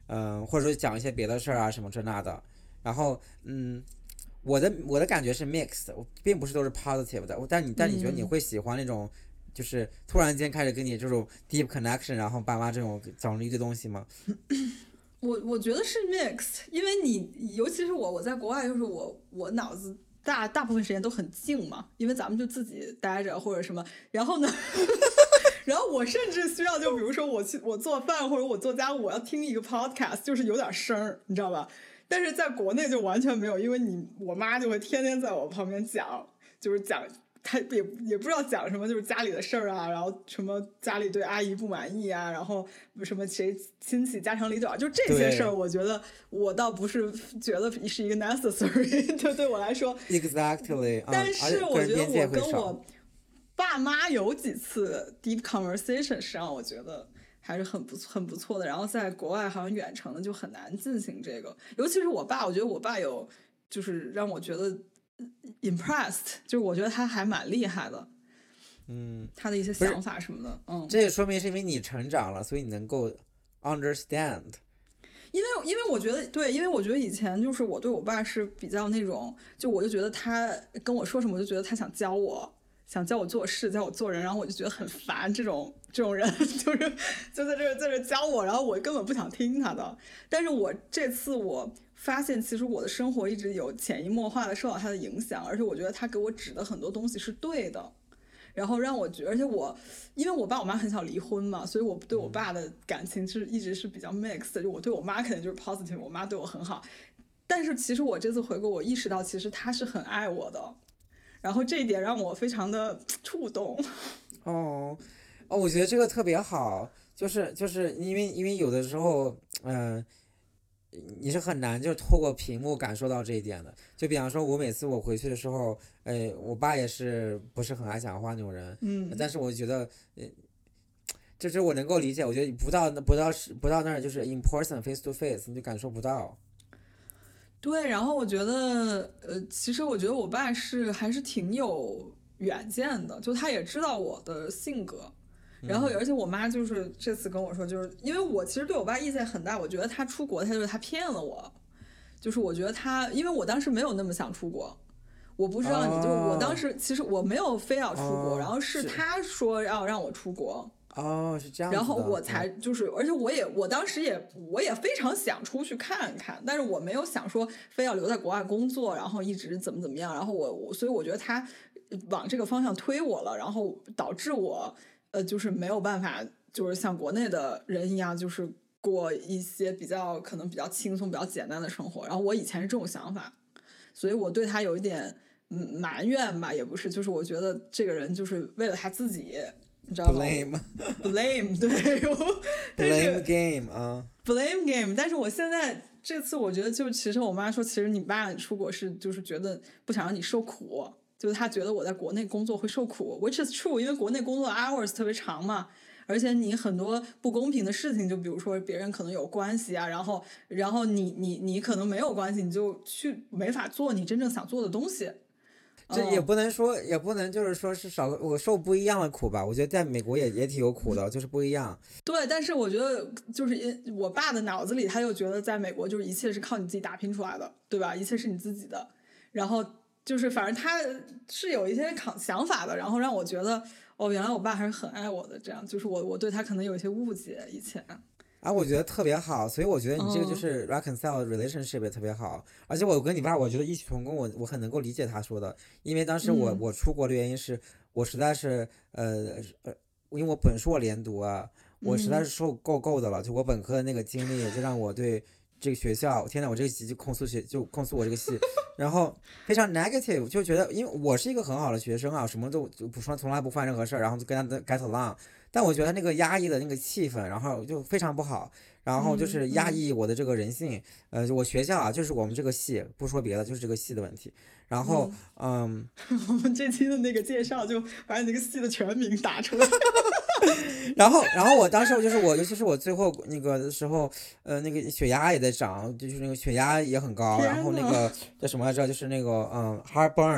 嗯、呃，或者说讲一些别的事儿啊什么这那的。然后嗯，我的我的感觉是 mixed， 并不是都是 positive 的。但你但你觉得你会喜欢那种？嗯就是突然间开始跟你这种 deep connection， 然后爸妈这种讲了一堆东西吗？ 我我觉得是 mixed， 因为你尤其是我，我在国外就是我我脑子大大部分时间都很静嘛，因为咱们就自己待着或者什么，然后呢，然后我甚至需要就比如说我去我做饭或者我做家务，我要听一个 podcast， 就是有点声儿，你知道吧？但是在国内就完全没有，因为你我妈就会天天在我旁边讲，就是讲。他也也不知道讲什么，就是家里的事儿啊，然后什么家里对阿姨不满意啊，然后什么谁亲戚家长里短，就这些事儿，我觉得我倒不是觉得是一个 necessary， 就对我来说 ，exactly。 但是我觉得我跟我爸妈有几次 deep conversation 是让我觉得还是很不很不错的。然后在国外好像远程的就很难进行这个，尤其是我爸，我觉得我爸有就是让我觉得。impressed， 就是我觉得他还蛮厉害的， 嗯， 他的一些想法什么的，嗯， 这也说明是因为你成长了，所以你能够 understand。 因为因为我觉得对，因为我觉得以前就是我对我爸是比较那种，就我就觉得他跟我说什么，我就觉得他想教我，想教我做事，教我做人，然后我就觉得很烦这种这种人，就是就在这在这教我，然后我根本不想听他的。但是我这次我。发现其实我的生活一直有潜移默化的受到他的影响，而且我觉得他给我指的很多东西是对的，然后让我觉得，而且我因为我爸我妈很想离婚嘛，所以我对我爸的感情是一直是比较 mixed 的，就我对我妈肯定就是 positive， 我妈对我很好，但是其实我这次回国我意识到其实他是很爱我的，然后这一点让我非常的触动。 哦哦，我觉得这个特别好，就是就是因为因为有的时候嗯。呃你是很难就透过屏幕感受到这一点的，就比方说，我每次我回去的时候，呃，我爸也是不是很爱讲话那种人， 嗯， 但是我觉得，呃，就是我能够理解，我觉得不到不到不到那儿就是 in person face to face， 你就感受不到。 对，然后我觉得，呃，其实我觉得我爸是还是挺有远见的，就他也知道我的性格。然后，而且我妈就是这次跟我说，就是因为我其实对我爸意见很大，我觉得他出国，他就是他骗了我，就是我觉得他，因为我当时没有那么想出国，我不知道你，就是我当时其实我没有非要出国，然后是他说要让我出国， 哦，是这样子的， 然后我才就是，而且我也我当时也我也非常想出去看看，但是我没有想说非要留在国外工作，然后一直怎么怎么样，然后我我所以我觉得他往这个方向推我了，然后导致我。呃，就是没有办法，就是像国内的人一样，就是过一些比较可能比较轻松、比较简单的生活。然后我以前是这种想法，所以我对他有一点嗯埋怨吧，也不是，就是我觉得这个人就是为了他自己，你知道吗 ？Blame blame 对 ，blame game 啊 ，blame game。但是我现在这次我觉得，就其实我妈说，其实你爸让你出国是就是觉得不想让你受苦。就是他觉得我在国内工作会受苦 ，which is true， 因为国内工作 hours 特别长嘛，而且你很多不公平的事情，就比如说别人可能有关系啊，然后然后你你你可能没有关系，你就去没法做你真正想做的东西。 这也不能说，嗯、也不能就是说是少我受不一样的苦吧。我觉得在美国也也挺有苦的，就是不一样。 对，但是我觉得就是我爸的脑子里，他就觉得在美国就是一切是靠你自己打拼出来的，对吧？一切是你自己的，然后。就是反正他是有一些想法的，然后让我觉得哦，原来我爸还是很爱我的，这样就是我我对他可能有一些误解以前。 啊，我觉得特别好，所以我觉得你这个就是 reconcile relationship 也特别好，而且我跟你爸，我觉得异曲同工，我我很能够理解他说的，因为当时我、嗯、我出国的原因是我实在是呃呃，因为我本硕连读啊，我实在是受够够的了，就我本科的那个经历，就让我对。这个学校，天哪！我这个系就控诉学，就控诉我这个系，然后非常 negative， 就觉得，因为我是一个很好的学生啊，什么都就不说，从来不犯任何事儿，然后就跟他 get along， 但我觉得那个压抑的那个气氛，然后就非常不好，然后就是压抑我的这个人性，嗯、呃，我学校啊，就是我们这个系，不说别的，就是这个系的问题。然后，嗯， 嗯我们这期的那个介绍就把你那个系的全名打出来。 然后，然后我当时就是我，尤其是我最后那个的时候，呃，那个血压也在涨，就是那个血压也很高，然后那个叫什么来着，就是那个嗯 heartburn，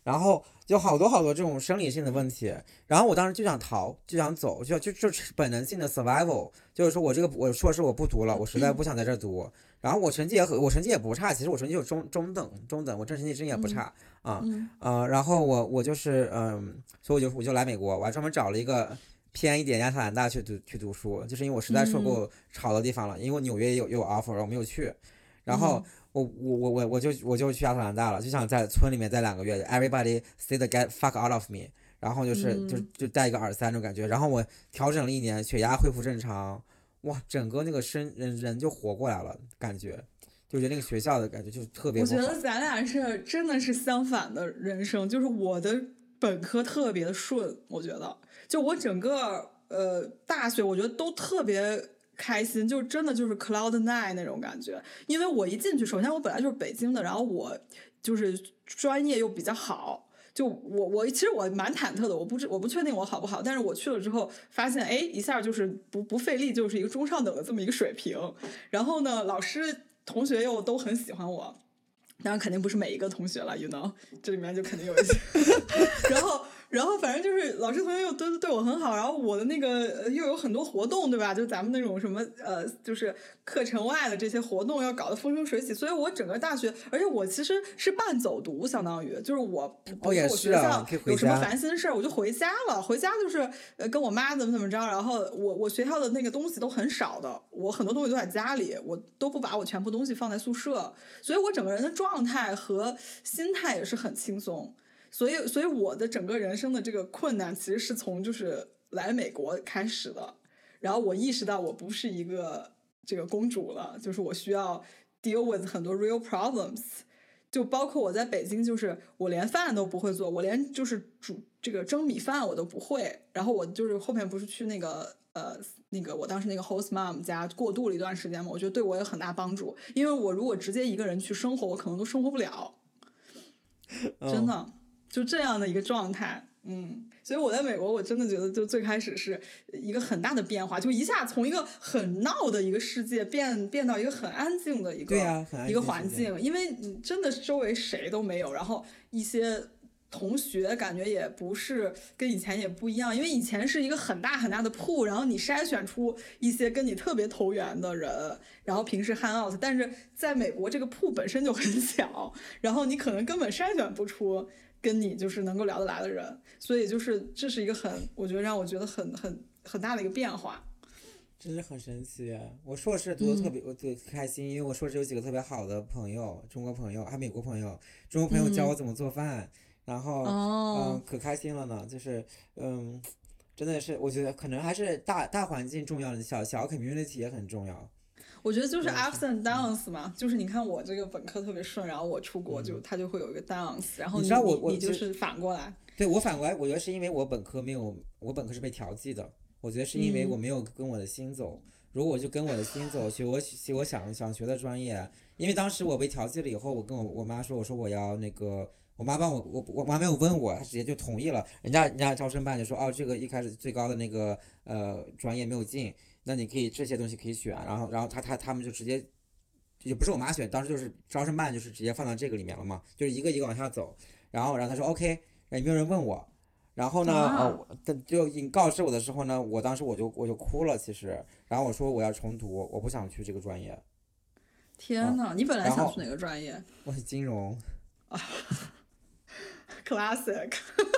然后就好多好多这种生理性的问题，然后我当时就想逃，就想走，就就就是本能性的 survival， 就是说我这个我硕士我不读了，我实在不想在这儿读。然后我成绩也很，我成绩也不差，其实我成绩就中中等中等，我这成绩真也不差、嗯、啊、 嗯、 呃，然后我我就是嗯，所以我就我就来美国，我还专门找了一个偏一点亚特兰大去读去读书，就是因为我实在受够吵的地方了，因为我纽约也有有 offer， 我没有去，然后。嗯我我我我我就我就去亚特兰大了，就想在村里面待两个月 ，everybody stay the get fuck out of me， 然后就是就就带一个耳塞那种感觉，然后我调整了一年，血压恢复正常，哇，整个那个身人人就活过来了，感觉就觉得那个学校的感觉就特别不好。 我觉得咱俩是真的是相反的人生，就是我的本科特别的顺，我觉得就我整个呃大学我觉得都特别。开心就真的就是 cloud nine 那种感觉，因为我一进去，首先我本来就是北京的，然后我就是专业又比较好，就我我其实我蛮忐忑的，我不知我不确定我好不好，但是我去了之后发现，哎，一下就是不不费力，就是一个中上等的这么一个水平，然后呢，老师同学又都很喜欢我。当然肯定不是每一个同学了 you know 这里面就肯定有一些然后然后反正就是老师同学又对对我很好，然后我的那个又有很多活动对吧，就咱们那种什么呃就是课程外的这些活动要搞得风生水起，所以我整个大学，而且我其实是半走读，相当于就是我哦也是啊， 有什么烦心事我就回家了，回家就是呃跟我妈怎么怎么着，然后我我学校的那个东西都很少的，我很多东西都在家里，我都不把我全部东西放在宿舍，所以我整个人的状态和心态也是很轻松。所以，所以我的整个人生的这个困难其实是从就是来美国开始的，然后我意识到我不是一个这个公主了，就是我需要 deal with 很多 real problems， 就包括我在北京，就是我连饭都不会做，我连就是煮这个蒸米饭我都不会，然后我就是后面不是去那个呃那个我当时那个 host mom 家过渡了一段时间嘛，我觉得对我有很大帮助，因为我如果直接一个人去生活，我可能都生活不了，真的。Oh.就这样的一个状态，嗯，所以我在美国，我真的觉得就最开始是一个很大的变化，就一下从一个很闹的一个世界变变到一个很安静的一个、 啊、 一个环境，因为你真的周围谁都没有，然后一些同学感觉也不是跟以前也不一样，因为以前是一个很大很大的铺，然后你筛选出一些跟你特别投缘的人，然后平时 hang out， 但是在美国这个铺本身就很小，然后你可能根本筛选不出跟你就是能够聊得来的人，所以就是这是一个很我觉得让我觉得很很很大的一个变化， 真是很神奇。我硕士读的特别、嗯、我特别开心，因为我硕士有几个特别好的朋友，中国朋友还有美国朋友，中国朋友教我怎么做饭、嗯、然后嗯、 哦呃、可开心了呢，就是嗯真的是我觉得可能还是大大环境重要，小小 community 也很重要。 我觉得就是 ups and downs 嘛、嗯、就是你看我这个本科特别顺，然后我出国就、嗯、它就会有一个 downs， 然后 你, 你知道我我你就是反过来。 对，我反过来我觉得是因为我本科没有，我本科是被调剂的，我觉得是因为我没有跟我的心走、嗯、如果我就跟我的心走学我学我想想学的专业，因为当时我被调剂了以后，我跟我我妈说，我说我要那个，我妈帮我我我妈没有问我，她直接就同意了，人家人家招生办就说哦这个一开始最高的那个呃专业没有进，那你可以这些东西可以选，然后然后他他他们就直接也不是我妈选，当时就是招生办就是直接放到这个里面了嘛，就是一个一个往下走，然后然后他说 OK， 也没有人问我，然后呢、啊、呃就你告知我的时候呢，我当时我就我就哭了其实，然后我说我要重读，我不想去这个专业。 天哪、啊、你本来想去哪个专业？ 我是金融。 classic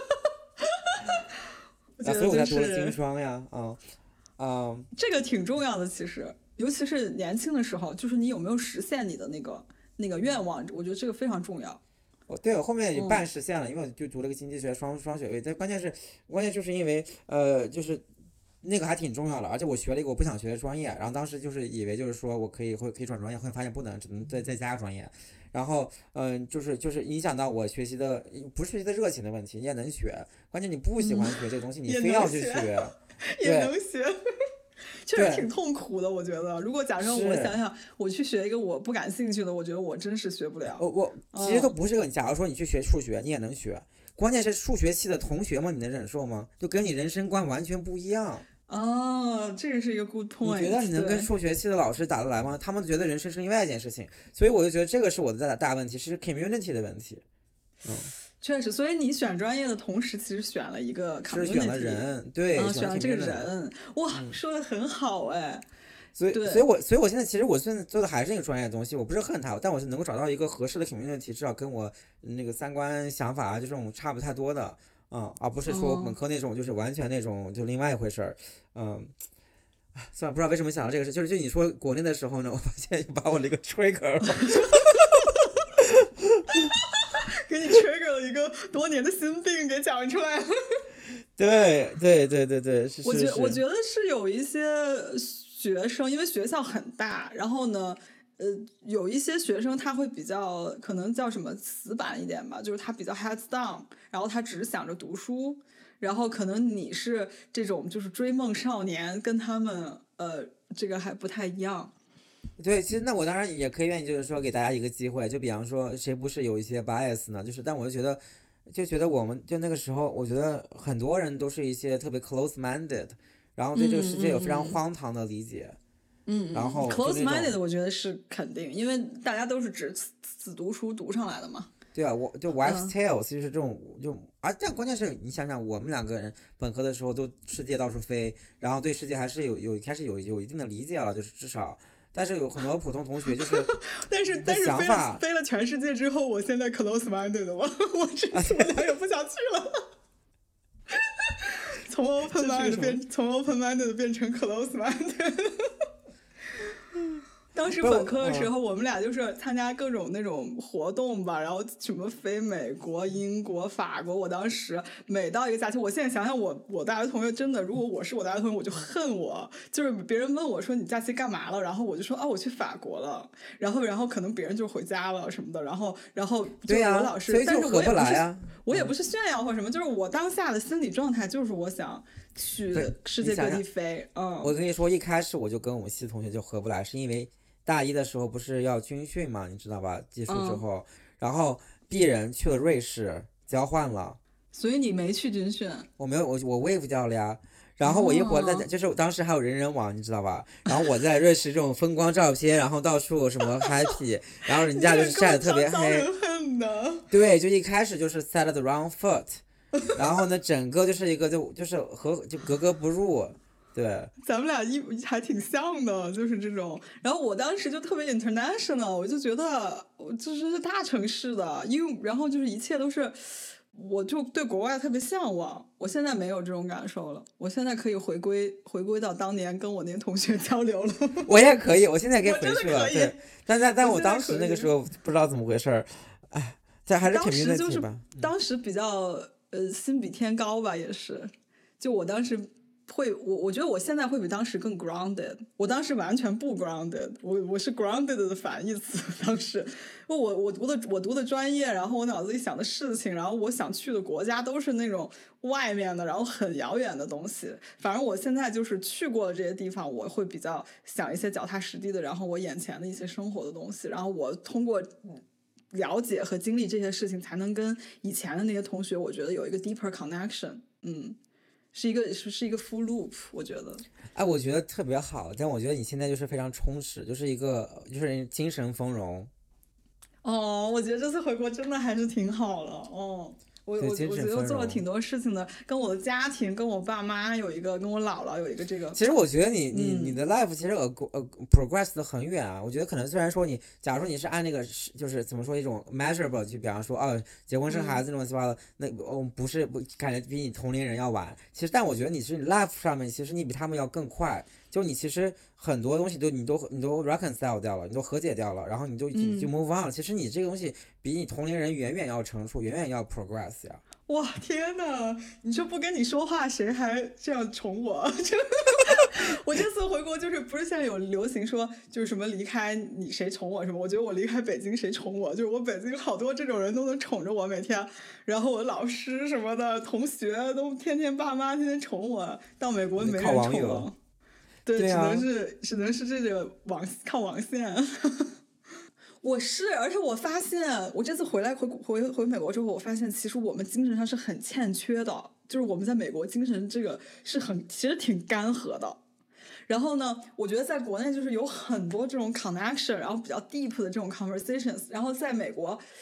我觉得、就是啊、所以我才读了金双呀，嗯嗯， 这个挺重要的，其实尤其是年轻的时候，就是你有没有实现你的那个那个愿望，我觉得这个非常重要。 哦，对，我后面也半实现了、嗯、因为我就读了个经济学双双学位，但关键是关键就是因为呃就是那个还挺重要的，而且我学了一个我不想学的专业，然后当时就是以为就是说我可以会可以转专业，后来发现不能，只能再再加个专业，然后嗯、呃、就是就是影响到我学习的，不是学习的热情的问题，你也能学，关键你不喜欢学这个东西、嗯、你非要去学也能学确实挺痛苦的，我觉得如果假设我想想我去学一个我不感兴趣的，我觉得我真是学不了。 我我其实都不是个、嗯、假如说你去学数学你也能学，关键是数学系的同学们你能忍受吗？就跟你人生观完全不一样。 哦，这个是一个 good point。 你觉得你能跟数学系的老师打得来吗？他们觉得人生是另外一件事情，所以我就觉得这个是我的大大问题，是 community 的问题。嗯， 确实，所以你选专业的同时，其实选了一个 community， 是选了人，对， 嗯， 选选了这个人， 人，哇，嗯、说的很好哎。 所以，所以我，所以我现在其实我现在做的还是那个专业的东西，我不是恨它，但我是能够找到一个合适的 community， 至少跟我那个三观想法啊，就这种差不太多的，嗯，而不是说本科那种就是完全那种就另外一回事儿，嗯。算了，不知道为什么想到这个事，就是就你说国内的时候呢，我发现又把我那个 trigger 了， 给你 trigger 了一个多年的心病给讲出来了。 对对对对对，是我觉是我觉得是有一些学生，因为学校很大，然后呢，呃，有一些学生他会比较可能叫什么死板一点吧，就是他比较 heads down，然后他只是想着读书。然后可能你是这种就是追梦少年，跟他们呃这个还不太一样。 对，其实那我当然也可以愿意，就是说给大家一个机会，就比方说谁不是有一些 bias 呢？就是但我就觉得，就觉得我们就那个时候，我觉得很多人都是一些特别 close-minded，然后对这个世界有非常荒唐的理解。 嗯， 然后 close-minded 我觉得是肯定，因为大家都是只死读书读上来的嘛。 对啊，我就 wives tale，其实是这种就啊，但关键是你想想，我们两个人本科的时候都世界到处飞，然后对世界还是有有开始有有一定的理解了，就是至少，但是有很多普通同学就是， 但是但是飞了飞了全世界之后，我现在 close minded 的我我真是我俩也不想去了，从 open minded 变从 open minded 变成 close minded。当时本科的时候，我们俩就是参加各种那种活动吧，然后什么飞美国、英国、法国。我当时每到一个假期，我现在想想我，我我大学同学真的，如果我是我大学同学，我就恨我。就是别人问我说你假期干嘛了，然后我就说啊我去法国了，然后然后可能别人就回家了什么的，然后然后就我老是， 对啊、 但是我也不是、 啊、 我也不是炫耀或什么，就是我当下的心理状态就是我想去世界各地飞。嗯， 我跟你说，一开始我就跟我们系同学就合不来，是因为。大一的时候不是要军训嘛，你知道吧？结束之后，嗯、然后 B 人去了瑞士交换了， 所以你没去军训？ 我没有，我我 wave 掉了呀。然后我一会儿在，哦、就是当时还有人人网，你知道吧？然后我在瑞士这种风光照片，然后到处什么 happy， 然后人家就是晒得特别黑。对，就一开始就是 set the wrong foot， 然后呢，整个就是一个就就是和就格格不入。对， 咱们俩一还挺像的，就是这种。然后我当时就特别 international， 我就觉得我就是大城市的，因为然后就是一切都是，我就对国外特别向往。我现在没有这种感受了，我现在可以回归回归到当年跟我那些同学交流了。 我也可以，我现在可以回去了。对，但但但我当时那个时候不知道怎么回事儿，哎，这还是挺明的吧。当时比较呃心比天高吧，也是，就我当时。会我我觉得我现在会比当时更 grounded， 我当时完全不 grounded， 我我是 grounded 的反义词。当时我我读的我读的专业，然后我脑子里想的事情，然后我想去的国家都是那种外面的，然后很遥远的东西。反正我现在就是去过的这些地方，我会比较想一些脚踏实地的，然后我眼前的一些生活的东西，然后我通过了解和经历这些事情，才能跟以前的那些同学，我觉得有一个 deeper connection。嗯。是一个是是一个 full loop， 我觉得。 哎，我觉得特别好，但我觉得你现在就是非常充实，就是一个就是精神丰容。 哦，我觉得这次回国真的还是挺好的，哦。我我我觉得做了挺多事情的，跟我的家庭，跟我爸妈有一个，跟我姥姥有一个这个。 其实我觉得你你、嗯、你的 life 其实呃呃 progress 的很远啊。我觉得可能虽然说你，假如说你是按那个就是怎么说一种 measurable， 就比方说哦结婚生孩子那种七八糟，那哦不是不感觉比你同龄人要晚。其实但我觉得你是你 life 上面其实你比他们要更快。就你其实很多东西都你都你都 reconcile 掉了，你都和解掉了，然后你就你就 move on 了。嗯、其实你这个东西比你同龄人远远要成熟，远远要 progress 呀。 哇天哪！你说不跟你说话，谁还这样宠我？我这次回国就是不是现在有流行说就是什么离开你谁宠我什么？我觉得我离开北京谁宠我？就是我北京好多这种人都能宠着我每天，然后我老师什么的同学都天天爸妈天天宠我，到美国没人宠了。对， 对啊、 只能是只能是这个网靠网线。我是，而且我发现，我这次回来回回回美国之后，我发现其实我们精神上是很欠缺的，就是我们在美国精神这个是很其实挺干涸的。然后呢，我觉得在国内就是有很多这种 connection， 然后比较 deep 的这种 conversations， 然后在美国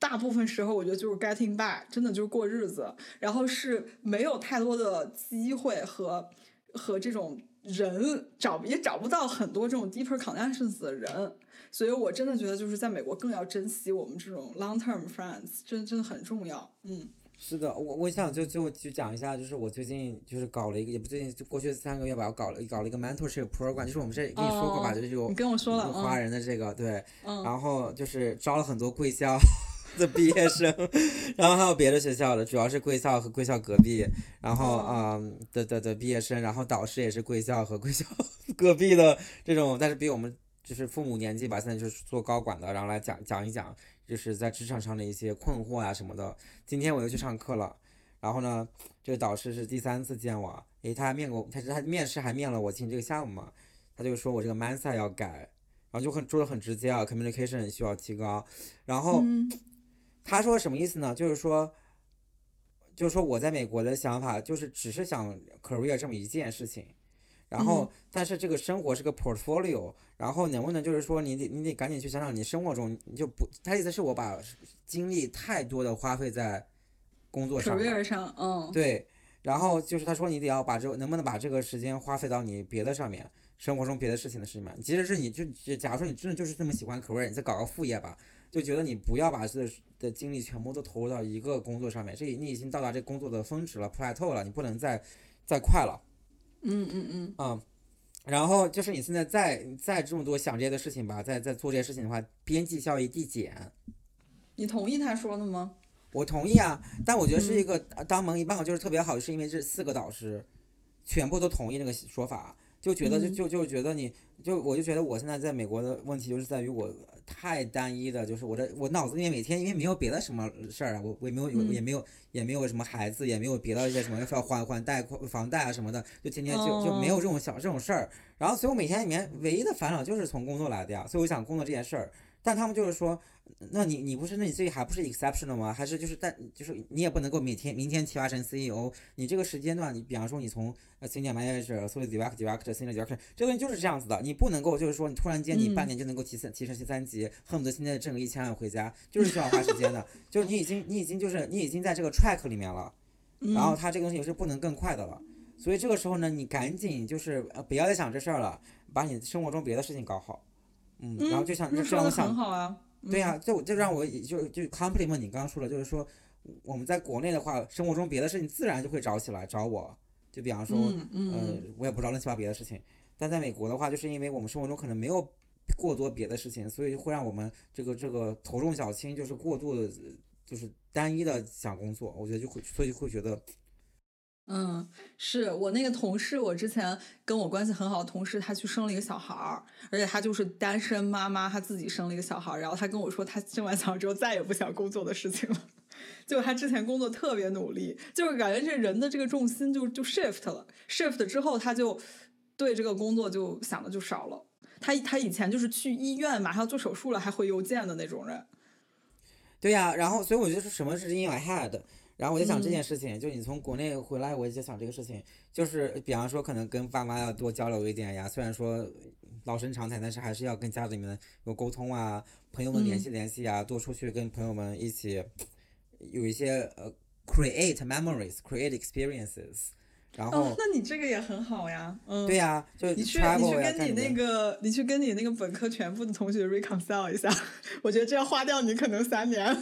大部分时候我觉得就是 getting by， 真的就是过日子，然后是没有太多的机会和和这种人找也找不到很多这种 deeper connections 的人，所以我真的觉得就是在美国更要珍惜我们这种 long term friends， 真真的很重要。嗯， 是的，我我想就就就讲一下，就是我最近就是搞了一个，也不最近就过去三个月吧，我搞了搞了一个 mentorship program， 就是我们这跟你说过吧， 哦、 就是有你跟我说了华人的这个、嗯、对、 嗯， 然后就是招了很多贵校的毕业生，然后还有别的学校的，主要是贵校和贵校隔壁，然后啊、嗯、的的的毕业生，然后导师也是贵校和贵校隔壁的这种，但是比我们就是父母年纪吧，现在就是做高管的，然后来讲讲一讲，就是在职场上的一些困惑啊什么的。今天我又去上课了，然后呢，这个导师是第三次见我，诶，他还面过，他他面试还面了我进这个项目嘛，他就说我这个 mindset 要改，然后就很说的很直接啊 ，communication 需要提高，然后。 嗯他说什么意思呢？就是说，就是说我在美国的想法就是只是想 career 这么一件事情，然后、嗯、但是这个生活是个 portfolio， 然后能不能就是说你得你得赶紧去想想你生活中你就不，他的意思是我把精力太多的花费在工作上 career 上，嗯， 对，然后就是他说你得要把这能不能把这个时间花费到你别的上面，生活中别的事情的事情嘛，即使是你就假如说你真的就是这么喜欢 career， 你再搞个副业吧。就觉得你不要把自己的精力全部都投入到一个工作上面，这你已经到达这工作的峰值了 plateau 了，你不能再再快了。 嗯嗯嗯嗯，然后就是你现在再再这么多想这些的事情吧，再再做这些事情的话，边际效益递减。 你同意他说的吗？ 我同意啊，但我觉得是一个、嗯、当门一棒就是特别好，是因为这四个导师全部都同意这个说法，就觉得就就就觉得你就我就觉得我现在在美国的问题就是在于我太单一的，就是我的我脑子里面每天因为没有别的什么事儿啊，我我也没有也没有也没有什么孩子，也没有别的一些什么要还还贷房贷啊什么的，就天天就就没有这种小这种事儿，然后所以我每天里面唯一的烦恼就是从工作来的呀，所以我想工作这件事儿，但他们就是说。那你你不是那你自己还不是 exceptional 吗？还是就是但就是你也不能够每天明天提拔成 C E O， 你这个时间段，你比方说你从 senior manager、associate director、director、senior director， 这个东西就是这样子的，你不能够就是说你突然间你半年就能够提提升三级，恨不得现在挣个一千万回家，就是需要花时间的，就是你已经你已经就是你已经在这个 track 里面了，然后它这个东西也是不能更快的了，所以这个时候呢，你赶紧就是呃不要再想这事儿了，把你生活中别的事情搞好，嗯，然后就像就让我想。 很好啊。 对呀、啊，就就让我就就 compliment 你刚刚说的，就是说我们在国内的话，生活中别的事情自然就会找起来找我，就比方说， 嗯嗯、 呃，我也不知道乱七八别的事情，但在美国的话，就是因为我们生活中可能没有过多别的事情，所以会让我们这个这个头重脚轻，就是过度的，就是单一的想工作，我觉得就会所以就会觉得。 嗯，是我那个同事，我之前跟我关系很好的同事，他去生了一个小孩儿，而且他就是单身妈妈，他自己生了一个小孩儿，然后他跟我说，他生完小孩之后再也不想工作的事情了。结果他之前工作特别努力，就是感觉这人的这个重心就就 shift 了 ，shift 之后他就对这个工作就想的就少了。他他以前就是去医院马上要做手术了还回邮件的那种人。 对呀、啊，然后所以我就说什么是 in my head。然后我就想这件事情，嗯、就你从国内回来，我也在想这个事情，就是比方说可能跟爸妈要多交流一点呀，虽然说老生常谈，但是还是要跟家里面有沟通啊，朋友们联系联系啊，嗯、多出去跟朋友们一起有一些呃 create memories，create experiences。然后、 哦，那你这个也很好呀，嗯， 对呀，就你去你去跟你那个你去跟你那个本科全部的同学 reconcile 一下，我觉得这要花掉你可能三年。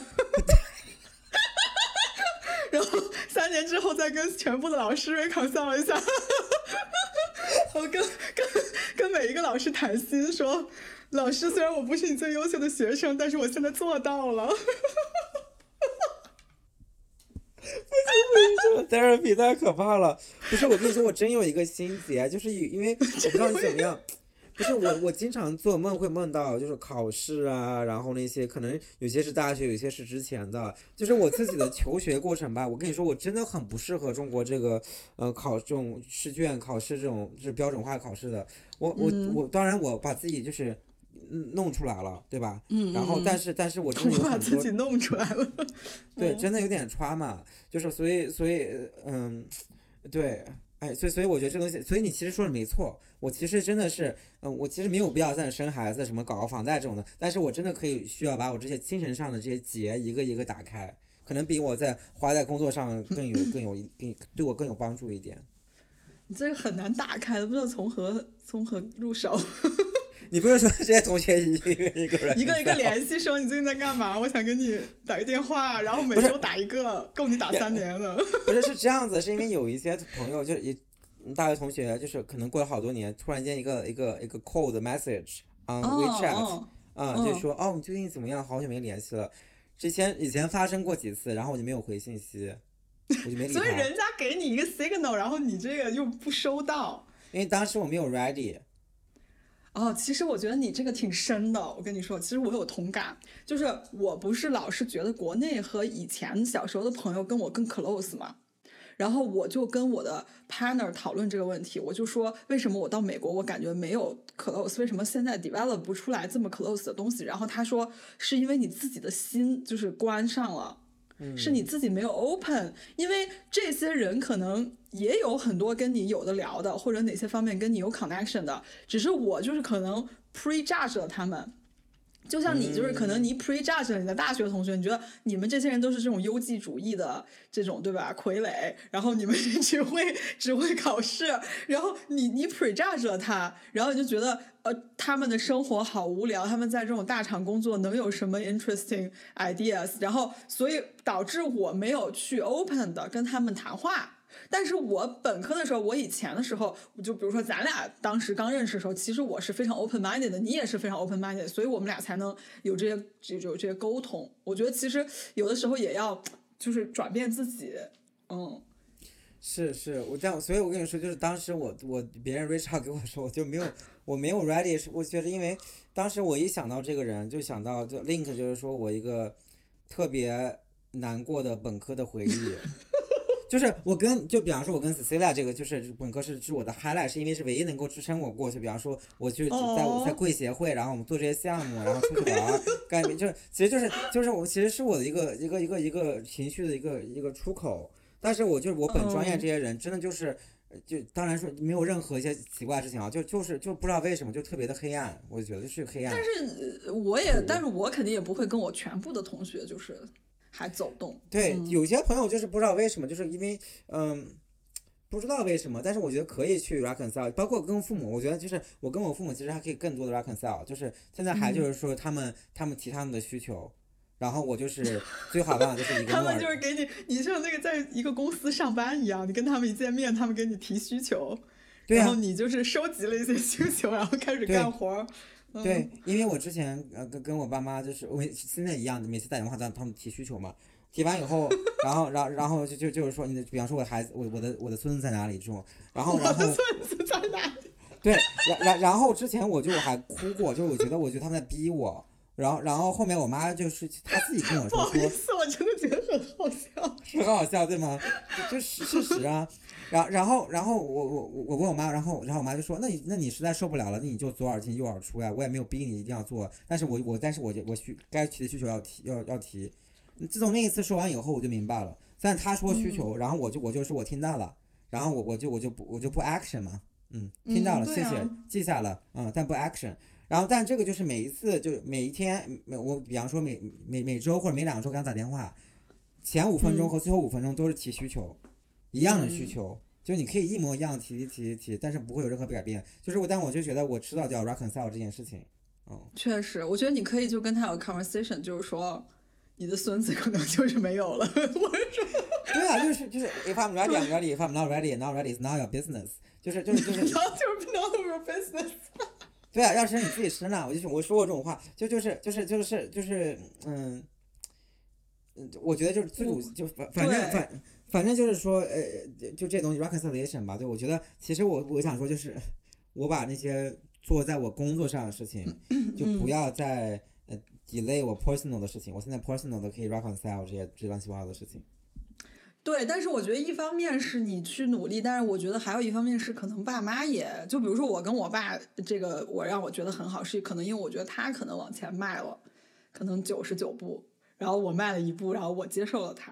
然后三年之后再跟全部的老师 reconcile 一下，我跟跟跟每一个老师谈心说，老师虽然我不是你最优秀的学生，但是我现在做到了。 不行不行，therapy 太可怕了。不是，我跟你说，我真有一个心结，就是因为我不知道你怎么样。不是我，我经常做梦会梦到就是考试啊，然后那些可能有些是大学，有些是之前的，就是我自己的求学过程吧。我跟你说，我真的很不适合中国这个呃考这种试卷考试这种就是标准化考试的。我我我当然我把自己就是弄出来了，对吧？ 嗯。 然后但是但是我真的有很多把自己弄出来了。 对，真的有点trauma，就是所以所以嗯，对。 哎，所以所以我觉得这东西，所以你其实说的没错，我其实真的是，嗯，我其实没有必要再生孩子，什么搞个房贷这种的，但是我真的可以需要把我这些精神上的这些结一个一个打开，可能比我在花在工作上更有更有更对我更有帮助一点。 你这个很难打开的，不知道从何从何入手。 你不是说这些同学一个一个人一个一个联系说你最近在干嘛？我想跟你打个电话，然后每周打一个，够你打三年的。 不是是这样子，是因为有一些朋友就是一大学同学，就是可能过了好多年，突然间一个一个一个 cold message on WeChat， 哦啊、 哦就说哦你最近怎么样？好久没联系了。之前以前发生过几次，然后我就没有回信息，我就没理他。 所以人家给你一个 signal，然后你这个又不收到。 因为当时我没有 ready。 哦，其实我觉得你这个挺深的。我跟你说，其实我有同感，就是我不是老是觉得国内和以前小时候的朋友跟我更 close 嘛，然后我就跟我的 partner 讨论这个问题，我就说为什么我到美国我感觉没有 close，为什么现在 develop 不出来这么 close 的东西？然后他说是因为你自己的心就是关上了。是你自己没有 open， 因为这些人可能也有很多跟你有的聊的，或者哪些方面跟你有 connection 的，只是我就是可能 prejudge 了他们。就像你就是可能你 prejudge 了你的大学同学，你觉得你们这些人都是这种优绩主义的这种对吧傀儡，然后你们只会只会考试，然后你你 prejudge 了他，然后你就觉得呃他们的生活好无聊，他们在这种大厂工作能有什么 interesting ideas， 然后所以导致我没有去 open 的跟他们谈话。但是我本科的时候，我以前的时候，就比如说咱俩当时刚认识的时候，其实我是非常 open minded 的，你也是非常 open minded，所以我们俩才能有这些有这些沟通。我觉得其实有的时候也要就是转变自己，嗯。 是是，我这样，所以我跟你说，就是当时我我别人 reach out 给我说，我就没有我没有 ready，是我觉得因为当时我一想到这个人，就想到就 link，就是说我一个特别难过的本科的回忆。就是我跟就比方说，我跟 Cecilia 这个就是本科是是我的 highlight， 是因为是唯一能够支撑我过去。比方说，我去在我在贵协会，然后我们做这些项目，然后出去玩，干就是其实就是就是我其实是我的一个一个一个一个情绪的一个一个出口。但是我就是我本专业这些人，真的就是就当然说没有任何一些奇怪的事情啊，就就是就不知道为什么就特别的黑暗，我觉得是黑暗。 但是我也，但是我肯定也不会跟我全部的同学就是。还走动。 对、 嗯， 有些朋友就是不知道为什么，就是因为嗯不知道为什么，但是我觉得可以去 reconcile， 包括跟父母，我觉得就是我跟我父母其实还可以更多的 reconcile， 就是现在还就是说他们、嗯、他们提他们的需求，然后我就是最好办法就是一个他们就是给你，你像那个在一个公司上班一样，你跟他们一见面，他们给你提需求， 对啊、 然后你就是收集了一些需求，然后开始干活。 对，对，因为我之前呃跟跟我爸妈就是我现在一样，每次打电话让他们提需求嘛，提完以后，然后然后然后就就就是说你的，比方说我孩子我我的我的孙子在哪里这种，然后然后我的孙子在哪里？ 对，然然然后之前我就还哭过，就我觉得我觉得他们在逼我，然后然后后面我妈就是她自己跟我说说， 不好意思，我真的觉得很好笑， 是很好笑对吗？就就是事实啊。然后然后然后我我我问我妈，然后然后我妈就说，那你那你实在受不了了，那你就左耳进右耳出呀，我也没有逼你一定要做，但是我我但是我我需该提的需求要提要要提。自从那一次说完以后，我就明白了。但他说需求，嗯、然后我就我就说我听到了，然后我我就我就不我就不 action 嘛，嗯，听到了， 嗯、 谢谢， 啊、 记下了，嗯，但不 action。然后但这个就是每一次就每一天，我比方说每每每周或者每两周给他打电话，前五分钟和最后五分钟都是提需求，嗯、一样的需求。嗯，就你可以一模一样提提提，但是不会有任何改变。就是我，但我就觉得我迟早就要 reconcile 这件事情。嗯， 确实，我觉得你可以就跟他有 conversation， 就是说你的孙子可能就是没有了。我说， 对啊，就是就是 if I'm ready I'm ready if I'm not ready not ready it's not your business， 就是就是就是 not your not your business。 对啊，要是你自己生了，我就我说过这种话，就就是就是就是就是嗯嗯，我觉得就是自主就反反正反。反正就是说，呃，就这东西 reconciliation 吧，对，我觉得其实我我想说就是，我把那些做在我工作上的事情，就不要再呃 delay 我 personal 的事情。我现在 personal 的可以 reconcile 这些这乱七八糟的事情。 对，但是我觉得一方面是你去努力，但是我觉得还有一方面是可能爸妈也就比如说我跟我爸这个，我让我觉得很好，是可能因为我觉得他可能往前迈了，可能九十九步，然后我迈了一步，然后我接受了他。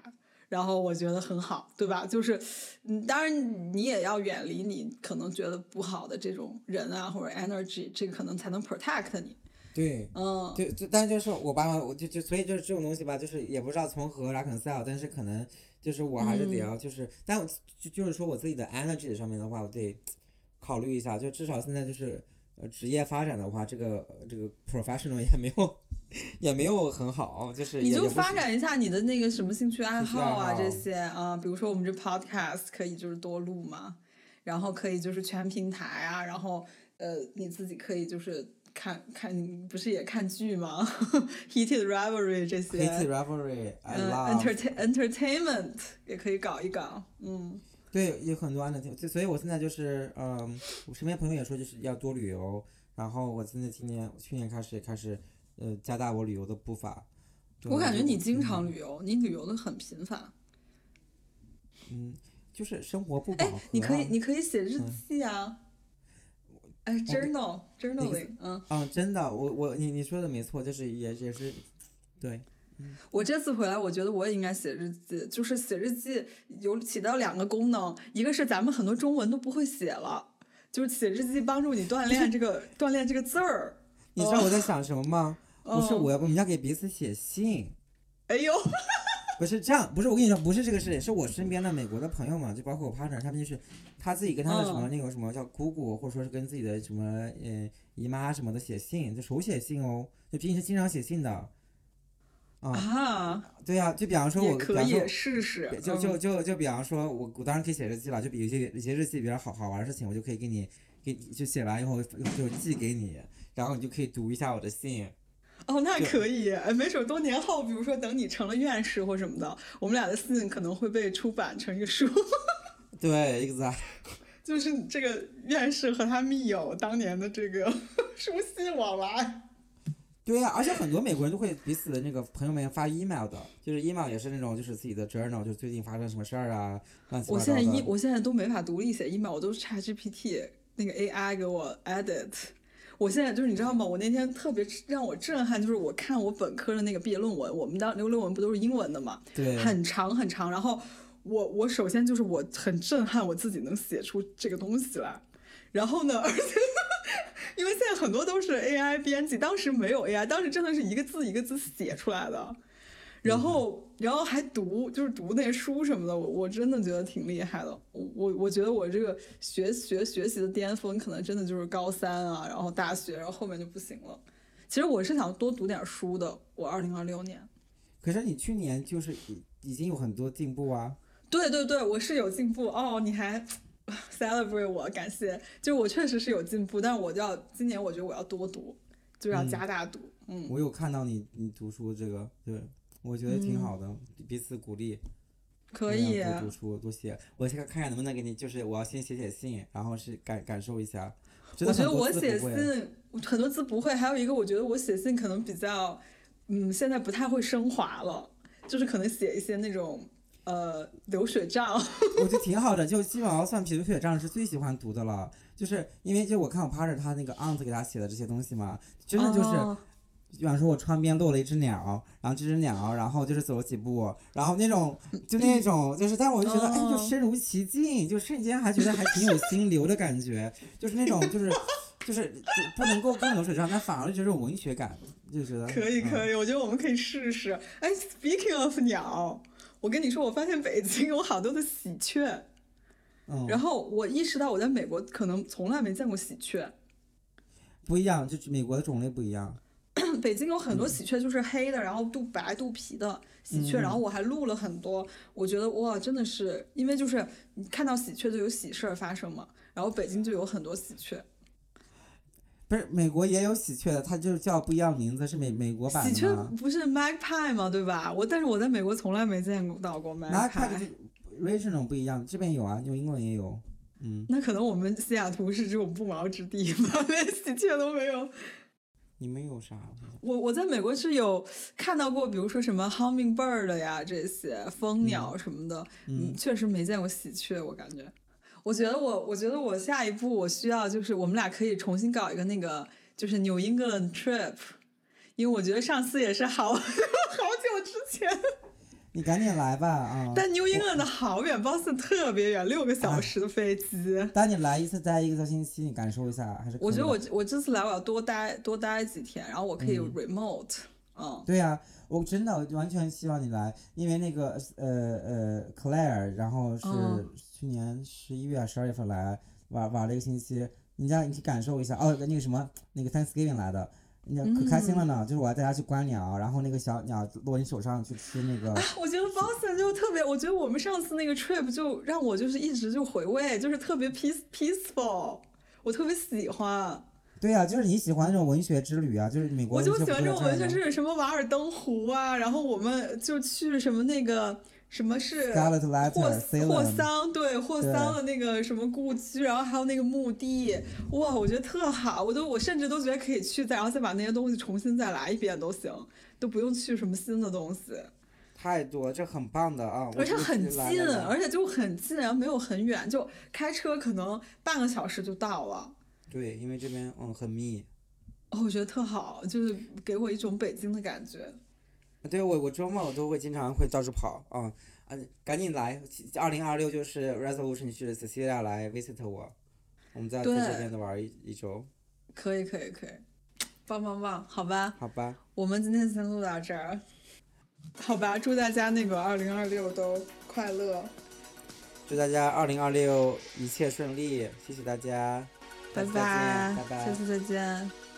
然后我觉得很好，对吧？就是，嗯，当然你也要远离你可能觉得不好的这种人啊，或者 energy， 这个可能才能 protect 你。 对， 嗯， 就就但就是我爸妈，我就就所以就是这种东西吧，就是也不知道从何 reconcile，但是可能就是我还是得要就是，嗯、但我就就是说我自己的 energy 上面的话，我得考虑一下，就至少现在就是呃职业发展的话，这个这个 professional 也没有。也没有很好，就是你就发展一下你的那个什么兴趣爱好啊，这些啊，比如说我们这 podcast 可以就是多录嘛，然后可以就是全平台啊，然后呃你自己可以就是看看，你不是也看剧吗？Heated Rivalry 这些 ，Heated Rivalry，I love， entertain entertainment 也可以搞一搞，嗯。 对，有很多 entertainment，所以我现在就是嗯，我身边朋友也说就是要多旅游，然后我现在今年去年开始也开始。呃，加大我旅游的步伐。 我感觉你经常旅游，嗯、你旅游的很频繁。 嗯，就是生活不饱和、啊。 你可以，你可以写日记啊。嗯、哎 ，journal journaling， 嗯。嗯，真的，我我你你说的没错，就是也也是，对。 嗯、我这次回来，我觉得我也应该写日记。就是写日记有起到两个功能，一个是咱们很多中文都不会写了，就是写日记帮助你锻炼这个锻炼这个字儿。 你知道我在想什么吗？不是我，我们要给彼此写信。 哎呦， 不是这样，不是我跟你说，不是这个事情，是我身边的美国的朋友嘛，就包括我 partner， 他们就是他自己跟他的什么、嗯、那个什么叫姑姑，或者说是跟自己的什么呃姨妈什么的写信，就手写信哦，就平时经常写信的。 嗯、啊， 对呀、啊，就比方说我， 可以试试， 就就就就比方说我我当然可以写日记了，就比有些有些日记比较好好玩的事情，我就可以给你给就写完以后就寄给你。然后你就可以读一下我的信。 哦，那可以，没准多年后，比如说等你成了院士或什么的，我们俩的信可能会被出版成一个书。 对 ，exactly。 就是这个院士和他密友当年的这个书信往来。 对呀、啊，而且很多美国人都会彼此的那个朋友们发 email 的，就是 email 也是那种就是自己的 journal， 就最近发生什么事儿啊，乱七八糟的。 我现在一我现在都没法独立写 email， 我都是 ChatGPT 那个 A I 给我 edit。我现在就是你知道吗？我那天特别让我震撼，就是我看我本科的那个毕业论文，我们当那个论文不都是英文的嘛， 对， 很长很长。然后我我首先就是我很震撼我自己能写出这个东西来，然后呢，而且因为现在很多都是 A I 编辑，当时没有 A I， 当时真的是一个字一个字写出来的。然后，然后还读，就是读那些书什么的，我我真的觉得挺厉害的。我我我觉得我这个学学学习的巅峰，可能真的就是高三啊，然后大学，然后后面就不行了。其实我是想多读点书的。我二零二六年， 可是你去年就是已经有很多进步啊。 对对对，我是有进步哦。你还 celebrate 我，感谢。就我确实是有进步，但是我就要今年我觉得我要多读，就要加大读。嗯， 嗯我有看到你你读书这个，对。我觉得挺好的，嗯、彼此鼓励。 可以。 多读书，多写。我先看看能不能给你，就是我要先写写信，然后是感感受一下。 我觉得我写信很多字不会，还有一个我觉得我写信可能比较，嗯，现在不太会升华了，就是可能写一些那种呃流水账。 我觉得挺好的，就鸡毛蒜皮流水账是最喜欢读的了，就是因为就我看我 partner 他那个 aunt 给他写的这些东西嘛，真的就是。哦比方说我窗边落了一只鸟，然后这只鸟然后就是走了几步，然后那种就那种就是但我就觉得、哦、哎就身如其境，就瞬间还觉得还挺有心流的感觉，就是那种就是就是就不能够更流水账，但反而就是有文学感，就觉得可以可以、嗯、我觉得我们可以试试。哎 speaking of 鸟，我跟你说我发现北京有好多的喜鹊、嗯、然后我意识到我在美国可能从来没见过喜鹊。 不一样，就美国的种类不一样。 北京有很多喜鹊就是黑的、嗯、然后肚白肚皮的喜鹊、嗯、然后我还录了很多，我觉得哇真的是因为就是你看到喜鹊就有喜事发生嘛，然后北京就有很多喜鹊。 不是美国也有喜鹊的，它就是叫不一样名字，是美美国版的。 喜鹊不是 magpie 吗？对吧？我但是我在美国从来没见到过 magpie。 regional 不一样，这边有啊，有英文也有。嗯， 那可能我们西雅图是这种不毛之地吧，连喜鹊都没有。 你们有啥？ 我我在美国是有看到过，比如说什么 hummingbird 呀，这些蜂鸟什么的，嗯，确实没见过喜鹊，我感觉。我觉得我我觉得我下一步我需要就是我们俩可以重新搞一个那个就是 New England trip， 因为我觉得上次也是好好久之前。 你赶紧来吧啊！ 但 New England 好远，Boston 特别远，六个小时的飞机。 但你来一次待一个多星期，你感受一下还是可以的。 我觉得我我这次来我要多待多待几天，然后我可以 remote。嗯， 对呀、啊，我真的完全希望你来，因为那个呃呃 Claire， 然后是去年十一月十二月份来玩玩了一个星期，你家你去感受一下哦，那个什么那个 Thanksgiving 来的。那可开心了呢，嗯、就是我要带他去观鸟，然后那个小鸟落你手上去吃那个。 啊、我觉得 Boston 就特别，我觉得我们上次那个 trip 就让我就是一直就回味，就是特别 peace peaceful， 我特别喜欢。 对呀、啊，就是你喜欢那种文学之旅啊，就是美国我就喜欢这种文学之旅，什么瓦尔登湖啊，然后我们就去什么那个。什么是霍霍桑对霍桑的那个什么故居，然后还有那个墓地，哇，我觉得特好，我都我甚至都觉得可以去再然后再把那些东西重新再来一遍都行，都不用去什么新的东西。 太多，这很棒的啊！ 而且很近，而且就很近，然后没有很远，就开车可能半个小时就到了。 对，因为这边嗯很密。 哦，我觉得特好，就是给我一种北京的感觉。 对我，我周末我都会经常会到处跑啊，嗯、啊，赶紧来！二零二六就是 resolution 去 Cecilia 来 visit 我，我们在在这边的玩一一周。 可以可以可以，棒棒棒，好吧。 好吧。 我们今天先录到这儿。好吧，祝大家那个二零二六都快乐。 祝大家二零二六一切顺利，谢谢大家。 拜拜， 拜拜， 下次再见。